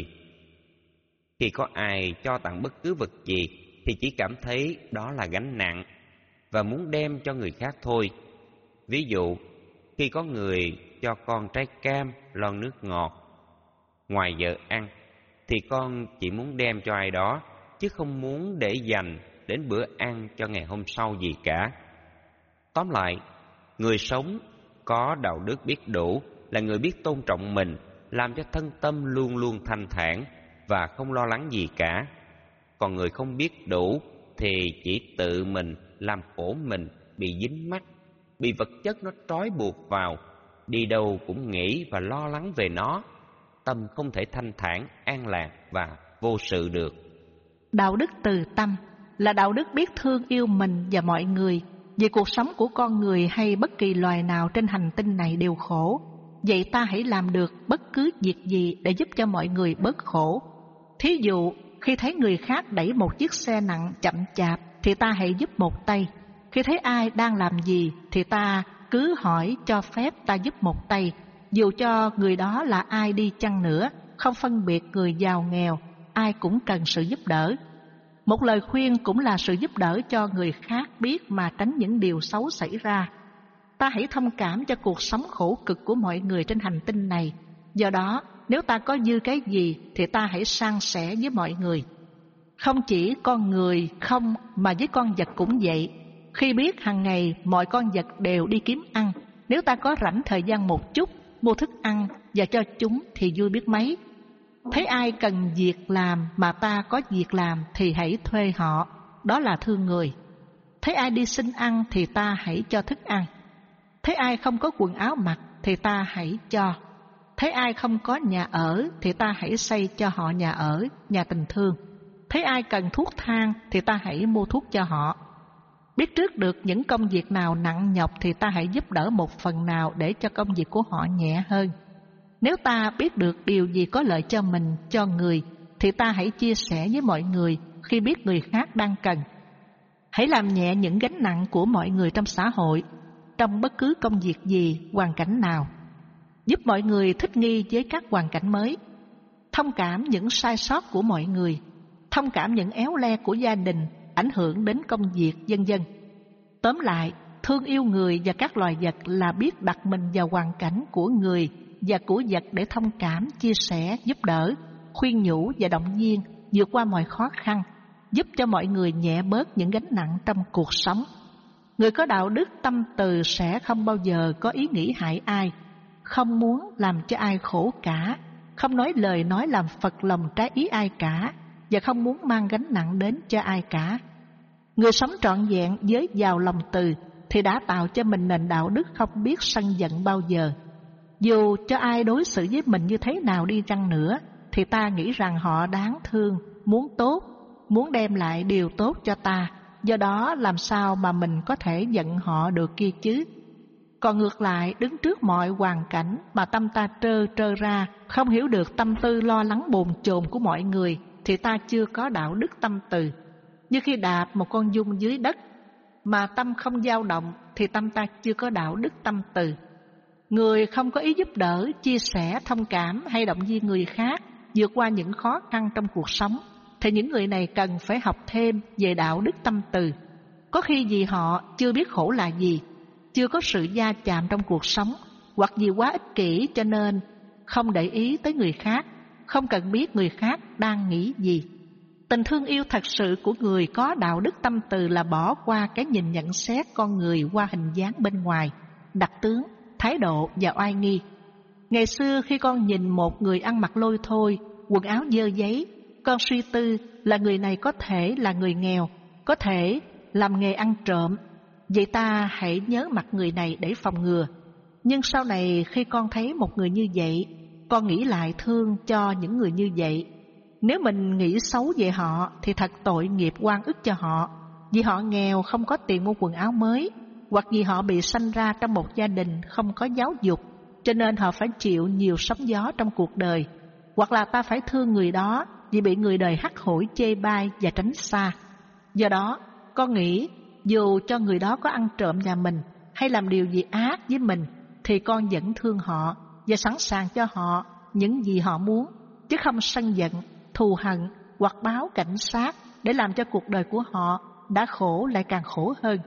Khi có ai cho tặng bất cứ vật gì thì chỉ cảm thấy đó là gánh nặng và muốn đem cho người khác thôi. Ví dụ, khi có người cho con trái cam, lon nước ngọt, ngoài giờ ăn thì con chỉ muốn đem cho ai đó, chứ không muốn để dành đến bữa ăn cho ngày hôm sau gì cả. Tóm lại, người sống có đạo đức biết đủ là người biết tôn trọng mình, làm cho thân tâm luôn luôn thanh thản và không lo lắng gì cả. Còn người không biết đủ thì chỉ tự mình làm khổ mình, bị dính mắc, bị vật chất nó trói buộc vào, đi đâu cũng nghĩ và lo lắng về nó, tâm không thể thanh thản, an lạc và vô sự được. Đạo đức từ tâm là đạo đức biết thương yêu mình và mọi người, vì cuộc sống của con người hay bất kỳ loài nào trên hành tinh này đều khổ. Vậy ta hãy làm được bất cứ việc gì để giúp cho mọi người bớt khổ. Thí dụ, khi thấy người khác đẩy một chiếc xe nặng chậm chạp thì ta hãy giúp một tay. Khi thấy ai đang làm gì thì ta cứ hỏi cho phép ta giúp một tay, dù cho người đó là ai đi chăng nữa, không phân biệt người giàu nghèo, ai cũng cần sự giúp đỡ. Một lời khuyên cũng là sự giúp đỡ cho người khác biết mà tránh những điều xấu xảy ra. Ta hãy thông cảm cho cuộc sống khổ cực của mọi người trên hành tinh này. Do đó, nếu ta có dư cái gì thì ta hãy san sẻ với mọi người. Không chỉ con người không mà với con vật cũng vậy. Khi biết hàng ngày mọi con vật đều đi kiếm ăn, nếu ta có rảnh thời gian một chút, mua thức ăn và cho chúng thì vui biết mấy. Thấy ai cần việc làm mà ta có việc làm thì hãy thuê họ, đó là thương người. Thấy ai đi xin ăn thì ta hãy cho thức ăn. Thấy ai không có quần áo mặc thì ta hãy cho. Thấy ai không có nhà ở thì ta hãy xây cho họ nhà ở, nhà tình thương. Thấy ai cần thuốc thang thì ta hãy mua thuốc cho họ. Biết trước được những công việc nào nặng nhọc thì ta hãy giúp đỡ một phần nào để cho công việc của họ nhẹ hơn. Nếu ta biết được điều gì có lợi cho mình, cho người, thì ta hãy chia sẻ với mọi người khi biết người khác đang cần. Hãy làm nhẹ những gánh nặng của mọi người trong xã hội, trong bất cứ công việc gì, hoàn cảnh nào. Giúp mọi người thích nghi với các hoàn cảnh mới. thông cảm những sai sót của mọi người, thông cảm những éo le của gia đình ảnh hưởng đến công việc, vân vân. Tóm lại, thương yêu người và các loài vật là biết đặt mình vào hoàn cảnh của người và của vật để thông cảm, chia sẻ, giúp đỡ, khuyên nhủ và động viên vượt qua mọi khó khăn, giúp cho mọi người nhẹ bớt những gánh nặng trong cuộc sống. Người có đạo đức tâm từ sẽ không bao giờ có ý nghĩ hại ai, không muốn làm cho ai khổ cả, không nói lời nói làm phật lòng trái ý ai cả, và không muốn mang gánh nặng đến cho ai cả. Người sống trọn vẹn với giàu lòng từ thì đã tạo cho mình nền đạo đức không biết sân giận bao giờ. Dù cho ai đối xử với mình như thế nào đi chăng nữa, thì ta nghĩ rằng họ đáng thương, muốn tốt, muốn đem lại điều tốt cho ta. Do đó làm sao mà mình có thể giận họ được kia chứ? Còn ngược lại, đứng trước mọi hoàn cảnh mà tâm ta trơ trơ ra, không hiểu được tâm tư lo lắng bồn chồn của mọi người, thì ta chưa có đạo đức tâm từ. Như khi đạp một con giun dưới đất mà tâm không dao động, thì tâm ta chưa có đạo đức tâm từ. Người không có ý giúp đỡ, chia sẻ, thông cảm hay động viên người khác vượt qua những khó khăn trong cuộc sống, thì những người này cần phải học thêm về đạo đức tâm từ. Có khi vì họ chưa biết khổ là gì, chưa có sự va chạm trong cuộc sống, hoặc vì quá ích kỷ cho nên không để ý tới người khác, không cần biết người khác đang nghĩ gì. Tình thương yêu thật sự của người có đạo đức tâm từ là bỏ qua cái nhìn nhận xét con người qua hình dáng bên ngoài, đặc tướng, thái độ và oai nghi. Ngày xưa khi con nhìn một người ăn mặc lôi thôi, quần áo dơ giấy, con suy tư là người này có thể là người nghèo, có thể làm nghề ăn trộm, vậy ta hãy nhớ mặt người này để phòng ngừa. Nhưng sau này khi con thấy một người như vậy, con nghĩ lại thương cho những người như vậy. Nếu mình nghĩ xấu về họ thì thật tội nghiệp oan ức cho họ, vì họ nghèo không có tiền mua quần áo mới, hoặc vì họ bị sanh ra trong một gia đình không có giáo dục, cho nên họ phải chịu nhiều sóng gió trong cuộc đời. Hoặc là ta phải thương người đó vì bị người đời hắt hủi chê bai và tránh xa. Do đó, con nghĩ dù cho người đó có ăn trộm nhà mình hay làm điều gì ác với mình, thì con vẫn thương họ và sẵn sàng cho họ những gì họ muốn, chứ không sân giận, thù hận hoặc báo cảnh sát để làm cho cuộc đời của họ đã khổ lại càng khổ hơn.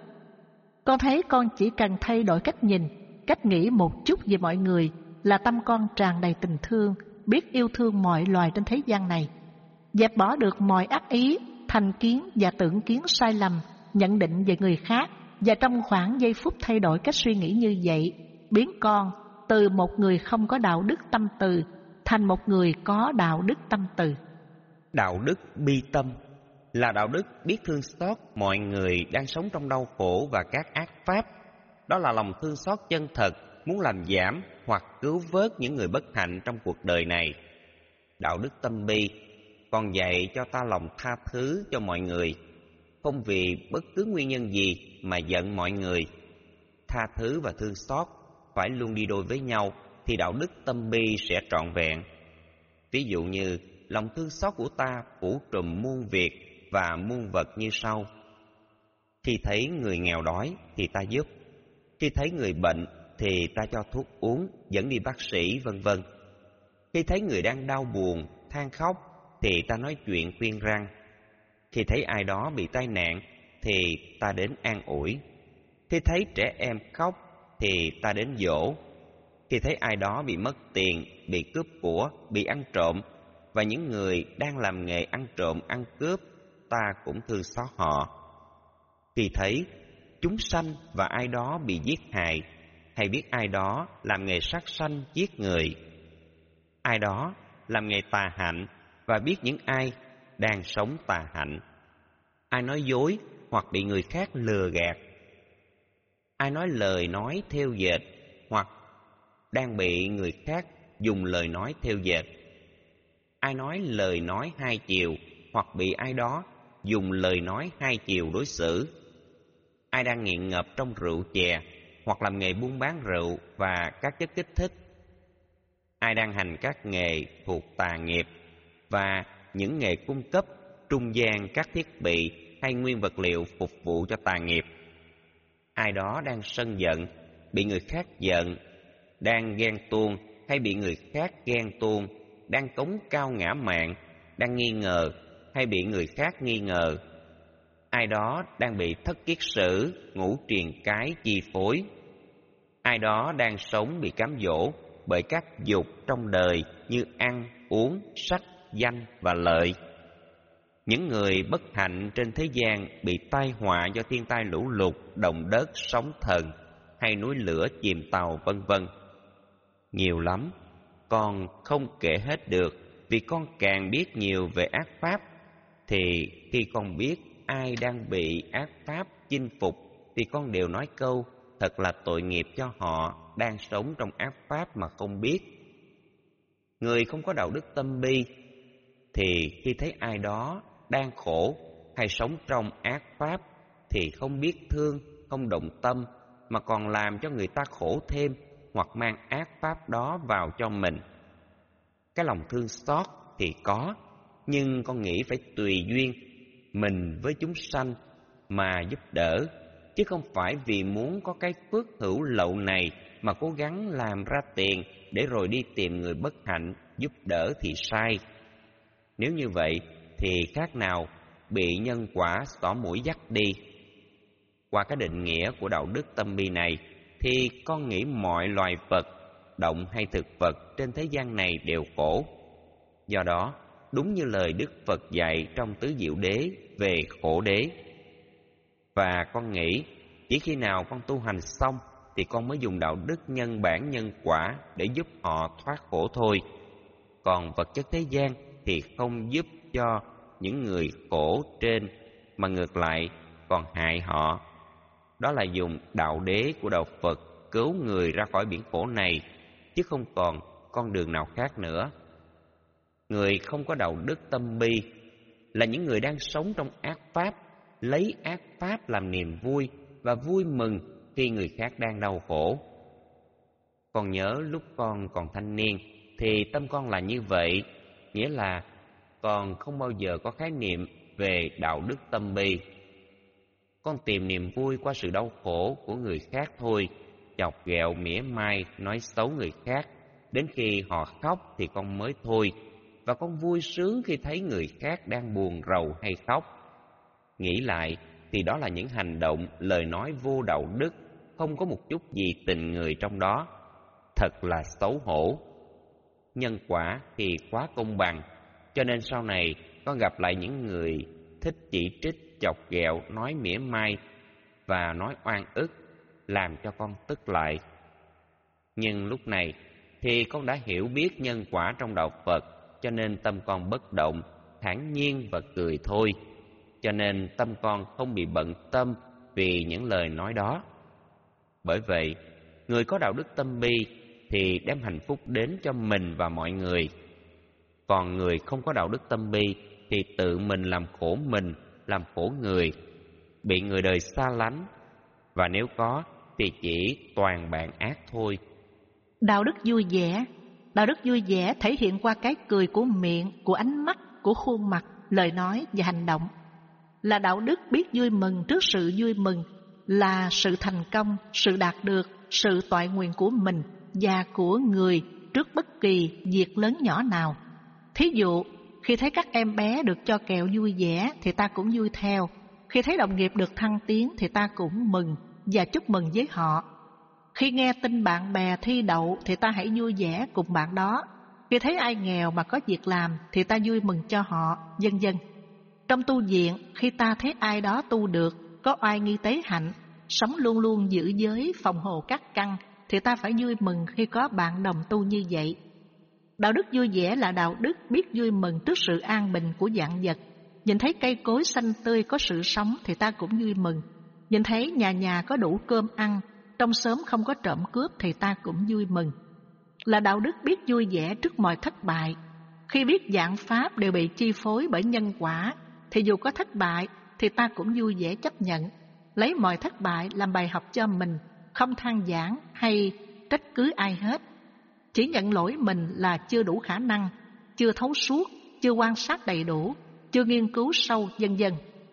Con thấy con chỉ cần thay đổi cách nhìn, cách nghĩ một chút về mọi người là tâm con tràn đầy tình thương, biết yêu thương mọi loài trên thế gian này. Dẹp bỏ được mọi ác ý, thành kiến và tưởng kiến sai lầm, nhận định về người khác, và trong khoảng giây phút thay đổi cách suy nghĩ như vậy, biến con từ một người không có đạo đức tâm từ thành một người có đạo đức tâm từ. Đạo đức bi tâm là đạo đức biết thương xót mọi người đang sống trong đau khổ và các ác pháp. Đó là lòng thương xót chân thật, muốn làm giảm hoặc cứu vớt những người bất hạnh trong cuộc đời này. Đạo đức tâm bi còn dạy cho ta lòng tha thứ cho mọi người, không vì bất cứ nguyên nhân gì mà giận mọi người. Tha thứ và thương xót phải luôn đi đôi với nhau thì đạo đức tâm bi sẽ trọn vẹn. Ví dụ như lòng thương xót của ta phủ trùm muôn việc và muôn vật như sau. Khi thấy người nghèo đói thì ta giúp, khi thấy người bệnh thì ta cho thuốc uống, dẫn đi bác sĩ, vân vân. Khi thấy người đang đau buồn, than khóc thì ta nói chuyện khuyên răn. Khi thấy ai đó bị tai nạn thì ta đến an ủi. Khi thấy trẻ em khóc thì ta đến dỗ. Khi thấy ai đó bị mất tiền, bị cướp của, bị ăn trộm, và những người đang làm nghề ăn trộm, ăn cướp, ta cũng thương xót họ. Khi thấy chúng sanh và ai đó bị giết hại, hay biết ai đó làm nghề sát sanh giết người, ai đó làm nghề tà hạnh, và biết những ai đang sống tà hạnh, ai nói dối hoặc bị người khác lừa gạt, ai nói lời nói thêu dệt hoặc đang bị người khác dùng lời nói thêu dệt, ai nói lời nói hai chiều hoặc bị ai đó dùng lời nói hai chiều đối xử, ai đang nghiện ngập trong rượu chè hoặc làm nghề buôn bán rượu và các chất kích thích, ai đang hành các nghề thuộc tà nghiệp và những nghề cung cấp trung gian các thiết bị hay nguyên vật liệu phục vụ cho tà nghiệp, ai đó đang sân giận, bị người khác giận, đang ghen tuông hay bị người khác ghen tuông, đang cống cao ngã mạn, đang nghi ngờ hay bị người khác nghi ngờ. Ai đó đang bị thất kiết sử, ngũ triền cái chi phối. Ai đó đang sống bị cám dỗ bởi các dục trong đời như ăn, uống, sắc, danh và lợi. Những người bất hạnh trên thế gian bị tai họa do thiên tai lũ lụt, động đất, sóng thần hay núi lửa chìm tàu vân vân. Nhiều lắm, con không kể hết được, vì con càng biết nhiều về ác pháp thì khi con biết ai đang bị ác pháp chinh phục thì con đều nói câu thật là tội nghiệp cho họ đang sống trong ác pháp mà không biết. Người không có đạo đức tâm bi thì khi thấy ai đó đang khổ hay sống trong ác pháp thì không biết thương, không động tâm mà còn làm cho người ta khổ thêm hoặc mang ác pháp đó vào cho mình. Cái lòng thương xót thì có, nhưng con nghĩ phải tùy duyên mình với chúng sanh mà giúp đỡ, chứ không phải vì muốn có cái phước hữu lậu này mà cố gắng làm ra tiền để rồi đi tìm người bất hạnh giúp đỡ thì sai. Nếu như vậy thì khác nào bị nhân quả xỏ mũi dắt đi. Qua cái định nghĩa của đạo đức tâm bi này thì con nghĩ mọi loài vật, động hay thực vật trên thế gian này đều khổ. Do đó, đúng như lời Đức Phật dạy trong Tứ Diệu Đế về khổ đế. Và con nghĩ chỉ khi nào con tu hành xong thì con mới dùng đạo đức nhân bản nhân quả để giúp họ thoát khổ thôi. Còn vật chất thế gian thì không giúp cho những người khổ trên, mà ngược lại còn hại họ. Đó là dùng đạo đế của đạo Phật cứu người ra khỏi biển khổ này, chứ không còn con đường nào khác nữa. Người không có đạo đức tâm bi là những người đang sống trong ác pháp, lấy ác pháp làm niềm vui và vui mừng khi người khác đang đau khổ. Con nhớ lúc con còn thanh niên thì tâm con là như vậy, nghĩa là con không bao giờ có khái niệm về đạo đức tâm bi. Con tìm niềm vui qua sự đau khổ của người khác thôi, chọc ghẹo mỉa mai, nói xấu người khác. Đến khi họ khóc thì con mới thôi, và con vui sướng khi thấy người khác đang buồn rầu hay khóc. Nghĩ lại thì đó là những hành động, lời nói vô đạo đức, không có một chút gì tình người trong đó. Thật là xấu hổ. Nhân quả thì quá công bằng, cho nên sau này con gặp lại những người thích chỉ trích, chọc ghẹo, nói mỉa mai và nói oan ức, làm cho con tức lại. Nhưng lúc này thì con đã hiểu biết nhân quả trong đạo Phật, cho nên tâm con bất động, thản nhiên và cười thôi. Cho nên tâm con không bị bận tâm vì những lời nói đó. Bởi vậy, người có đạo đức tâm bi thì đem hạnh phúc đến cho mình và mọi người. Còn người không có đạo đức tâm bi thì tự mình làm khổ mình, làm khổ người, bị người đời xa lánh, và nếu có thì chỉ toàn bạn ác thôi. Đạo đức vui vẻ. Đạo đức vui vẻ thể hiện qua cái cười của miệng, của ánh mắt, của khuôn mặt, lời nói và hành động. Là đạo đức biết vui mừng trước sự vui mừng, là sự thành công, sự đạt được, sự toại nguyện của mình và của người trước bất kỳ việc lớn nhỏ nào. Thí dụ, khi thấy các em bé được cho kẹo vui vẻ thì ta cũng vui theo. Khi thấy đồng nghiệp được thăng tiến thì ta cũng mừng và chúc mừng với họ. Khi nghe tin bạn bè thi đậu thì ta hãy vui vẻ cùng bạn đó. Khi thấy ai nghèo mà có việc làm thì ta vui mừng cho họ, vân vân. Trong tu viện, khi ta thấy ai đó tu được, có oai nghi tế hạnh, sống luôn luôn giữ giới, phòng hộ các căn, thì ta phải vui mừng khi có bạn đồng tu như vậy. Đạo đức vui vẻ là đạo đức biết vui mừng trước sự an bình của vạn vật. Nhìn thấy cây cối xanh tươi có sự sống thì ta cũng vui mừng. Nhìn thấy nhà nhà có đủ cơm ăn, trong xóm không có trộm cướp thì ta cũng vui mừng. Là đạo đức biết vui vẻ trước mọi thất bại. Khi biết vạn pháp đều bị chi phối bởi nhân quả, thì dù có thất bại thì ta cũng vui vẻ chấp nhận, lấy mọi thất bại làm bài học cho mình, không than vãn hay trách cứ ai hết. Chỉ nhận lỗi mình là chưa đủ khả năng, chưa thấu suốt, chưa quan sát đầy đủ, chưa nghiên cứu sâu, vân vân.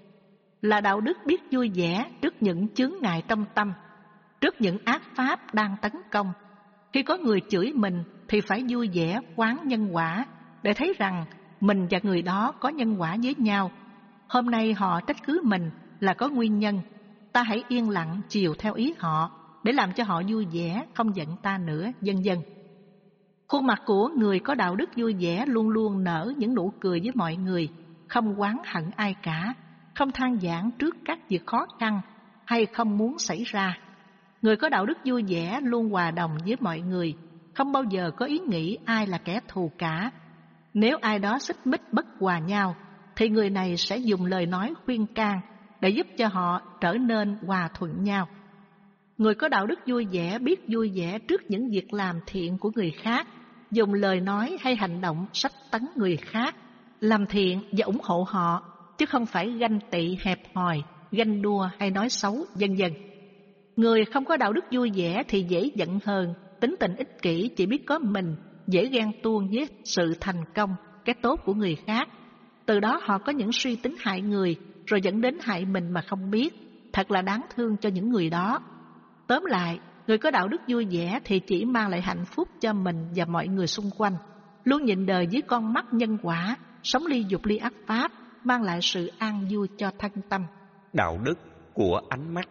Là đạo đức biết vui vẻ trước những chướng ngại trong tâm, trước những ác pháp đang tấn công. Khi có người chửi mình thì phải vui vẻ quán nhân quả, để thấy rằng mình và người đó có nhân quả với nhau. Hôm nay họ trách cứ mình là có nguyên nhân. Ta hãy yên lặng chiều theo ý họ để làm cho họ vui vẻ, không giận ta nữa, vân vân. Khuôn mặt của người có đạo đức vui vẻ luôn luôn nở những nụ cười với mọi người, không oán hận ai cả, không than vãn trước các việc khó khăn hay không muốn xảy ra. Người có đạo đức vui vẻ luôn hòa đồng với mọi người, không bao giờ có ý nghĩ ai là kẻ thù cả. Nếu ai đó xích mích bất hòa nhau, thì người này sẽ dùng lời nói khuyên can để giúp cho họ trở nên hòa thuận nhau. Người có đạo đức vui vẻ biết vui vẻ trước những việc làm thiện của người khác, dùng lời nói hay hành động sách tấn người khác, làm thiện và ủng hộ họ, chứ không phải ganh tị hẹp hòi, ganh đua hay nói xấu, vân vân. Người không có đạo đức vui vẻ thì dễ giận hờn, tính tình ích kỷ, chỉ biết có mình, dễ ghen tuông với sự thành công, cái tốt của người khác. Từ đó họ có những suy tính hại người, rồi dẫn đến hại mình mà không biết. Thật là đáng thương cho những người đó. Tóm lại, người có đạo đức vui vẻ thì chỉ mang lại hạnh phúc cho mình và mọi người xung quanh, luôn nhìn đời với con mắt nhân quả, sống ly dục ly ác pháp, mang lại sự an vui cho thân tâm. Đạo đức của ánh mắt.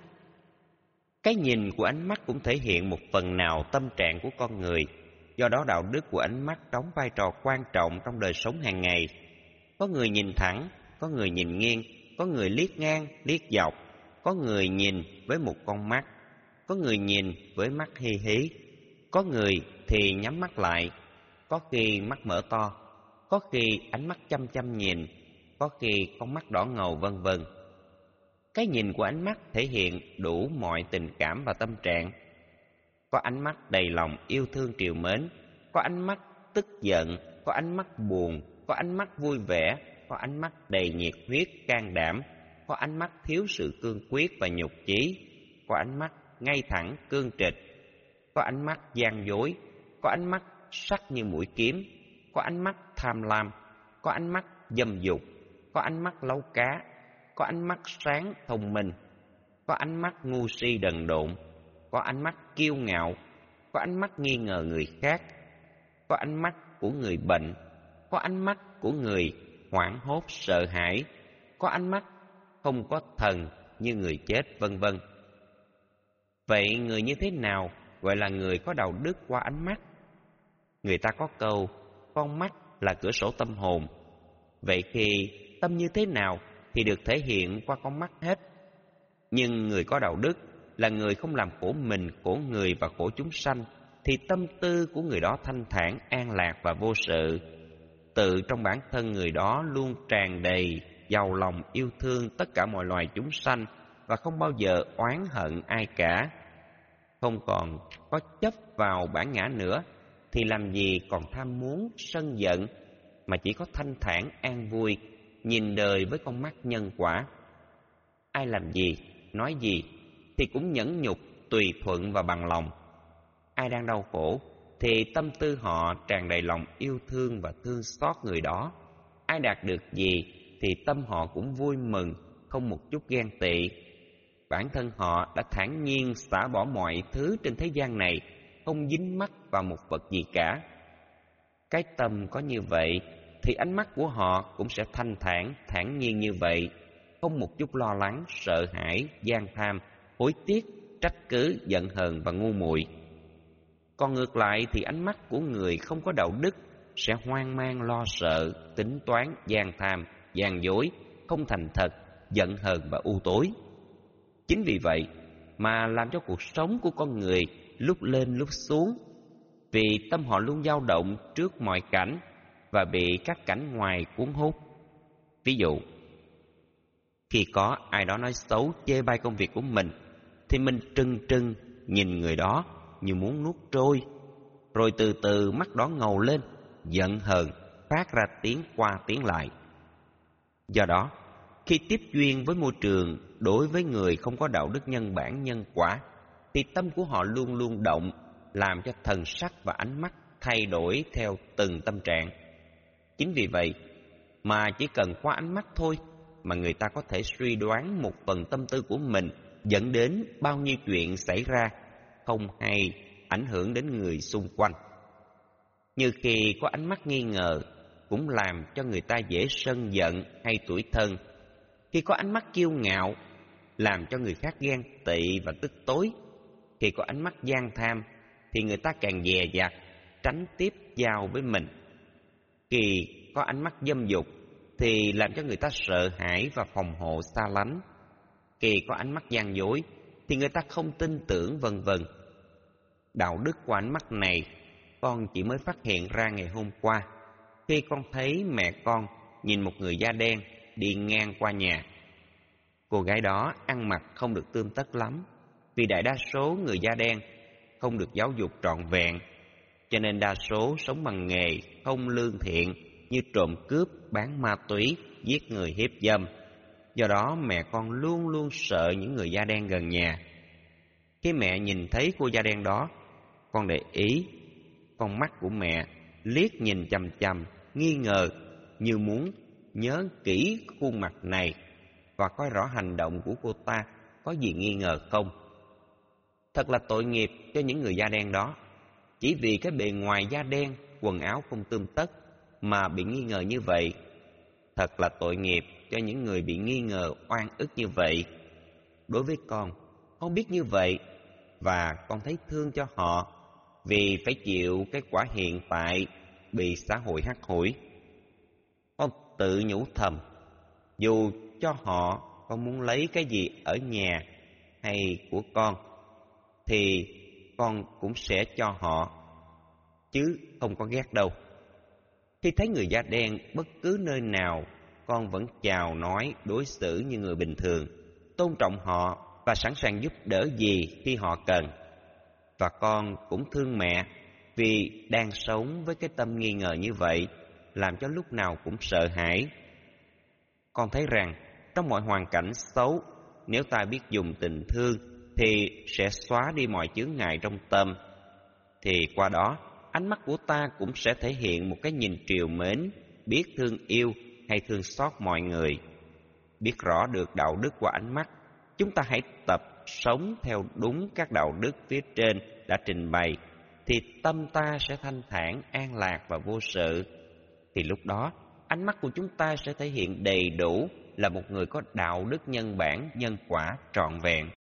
Cái nhìn của ánh mắt cũng thể hiện một phần nào tâm trạng của con người. Do đó đạo đức của ánh mắt đóng vai trò quan trọng trong đời sống hàng ngày. Có người nhìn thẳng, có người nhìn nghiêng, có người liếc ngang, liếc dọc, có người nhìn với một con mắt, có người nhìn với mắt hi hí, có người thì nhắm mắt lại, có khi mắt mở to, có khi ánh mắt chăm chăm nhìn, có khi con mắt đỏ ngầu, vân vân. Cái nhìn của ánh mắt thể hiện đủ mọi tình cảm và tâm trạng. Có ánh mắt đầy lòng yêu thương trìu mến, có ánh mắt tức giận, có ánh mắt buồn, có ánh mắt vui vẻ, có ánh mắt đầy nhiệt huyết can đảm, có ánh mắt thiếu sự cương quyết và nhục chí, có ánh mắt ngay thẳng cương trịch, có ánh mắt gian dối, có ánh mắt sắc như mũi kiếm, có ánh mắt tham lam, có ánh mắt dâm dục, có ánh mắt lấu cá, có ánh mắt sáng thông minh, có ánh mắt ngu si đần độn, có ánh mắt kiêu ngạo, có ánh mắt nghi ngờ người khác, có ánh mắt của người bệnh, có ánh mắt của người hoảng hốt sợ hãi, có ánh mắt không có thần như người chết, vân vân. Vậy người như thế nào gọi là người có đạo đức qua ánh mắt? Người ta có câu, con mắt là cửa sổ tâm hồn. Vậy thì tâm như thế nào thì được thể hiện qua con mắt hết. Nhưng người có đạo đức là người không làm khổ mình, khổ người và khổ chúng sanh, thì tâm tư của người đó thanh thản, an lạc và vô sự. Tự trong bản thân người đó luôn tràn đầy giàu lòng yêu thương tất cả mọi loài chúng sanh và không bao giờ oán hận ai cả. Không còn có chấp vào bản ngã nữa thì làm gì còn tham muốn sân giận, mà chỉ có thanh thản an vui, nhìn đời với con mắt nhân quả. Ai làm gì, nói gì thì cũng nhẫn nhục, tùy thuận và bằng lòng. Ai đang đau khổ thì tâm tư họ tràn đầy lòng yêu thương và thương xót người đó. Ai đạt được gì thì tâm họ cũng vui mừng, không một chút ghen tị. Bản thân họ đã thản nhiên xả bỏ mọi thứ trên thế gian này, không dính mắc vào một vật gì cả. Cái tâm có như vậy thì ánh mắt của họ cũng sẽ thanh thản, thản nhiên như vậy, không một chút lo lắng, sợ hãi, gian tham, hối tiếc, trách cứ, giận hờn và ngu muội. Còn ngược lại thì ánh mắt của người không có đạo đức sẽ hoang mang, lo sợ, tính toán, gian tham, gian dối, không thành thật, giận hờn và u tối. Chính vì vậy mà làm cho cuộc sống của con người lúc lên lúc xuống, vì tâm họ luôn dao động trước mọi cảnh và bị các cảnh ngoài cuốn hút. Ví dụ, khi có ai đó nói xấu chê bai công việc của mình thì mình trừng trừng nhìn người đó như muốn nuốt trôi, rồi từ từ mắt đỏ ngầu lên, giận hờn, phát ra tiếng qua tiếng lại. Do đó, khi tiếp duyên với môi trường đối với người không có đạo đức nhân bản nhân quả, thì tâm của họ luôn luôn động, làm cho thần sắc và ánh mắt thay đổi theo từng tâm trạng. Chính vì vậy mà chỉ cần qua ánh mắt thôi mà người ta có thể suy đoán một phần tâm tư của mình, dẫn đến bao nhiêu chuyện xảy ra không hay, ảnh hưởng đến người xung quanh. Như khi có ánh mắt nghi ngờ cũng làm cho người ta dễ sân giận hay tủi thân. Khi có ánh mắt kiêu ngạo, làm cho người khác ghen tị và tức tối. Khi có ánh mắt gian tham, thì người ta càng dè dặt, tránh tiếp giao với mình. Khi có ánh mắt dâm dục, thì làm cho người ta sợ hãi và phòng hộ xa lánh. Khi có ánh mắt gian dối, thì người ta không tin tưởng, vân vân. Đạo đức của ánh mắt này, con chỉ mới phát hiện ra ngày hôm qua, khi con thấy mẹ con nhìn một người da đen đi ngang qua nhà. Cô gái đó ăn mặc không được tươm tất lắm, vì đại đa số người da đen không được giáo dục trọn vẹn, cho nên đa số sống bằng nghề không lương thiện như trộm cướp, bán ma túy, giết người hiếp dâm. Do đó mẹ con luôn luôn sợ những người da đen gần nhà. Khi mẹ nhìn thấy cô da đen đó, con để ý, con mắt của mẹ liếc nhìn chằm chằm, nghi ngờ, như muốn nhớ kỹ khuôn mặt này và coi rõ hành động của cô ta có gì nghi ngờ không. Thật là tội nghiệp cho những người da đen đó, chỉ vì cái bề ngoài da đen, quần áo không tươm tất mà bị nghi ngờ như vậy. Thật là tội nghiệp cho những người bị nghi ngờ oan ức như vậy. Đối với con, con biết như vậy và con thấy thương cho họ, vì phải chịu cái quả hiện tại bị xã hội hắt hủi. Con tự nhủ thầm, dù cho họ con muốn lấy cái gì ở nhà hay của con, thì con cũng sẽ cho họ, chứ không có ghét đâu. Khi thấy người da đen bất cứ nơi nào, con vẫn chào nói, đối xử như người bình thường, tôn trọng họ và sẵn sàng giúp đỡ gì khi họ cần. Và con cũng thương mẹ vì đang sống với cái tâm nghi ngờ như vậy, làm cho lúc nào cũng sợ hãi. Con thấy rằng trong mọi hoàn cảnh xấu, nếu ta biết dùng tình thương thì sẽ xóa đi mọi chướng ngại trong tâm. Thì qua đó, ánh mắt của ta cũng sẽ thể hiện một cái nhìn trìu mến, biết thương yêu hay thương xót mọi người. Biết rõ được đạo đức qua ánh mắt, chúng ta hãy tập sống theo đúng các đạo đức phía trên đã trình bày, thì tâm ta sẽ thanh thản, an lạc và vô sự. Thì lúc đó, ánh mắt của chúng ta sẽ thể hiện đầy đủ là một người có đạo đức nhân bản, nhân quả trọn vẹn.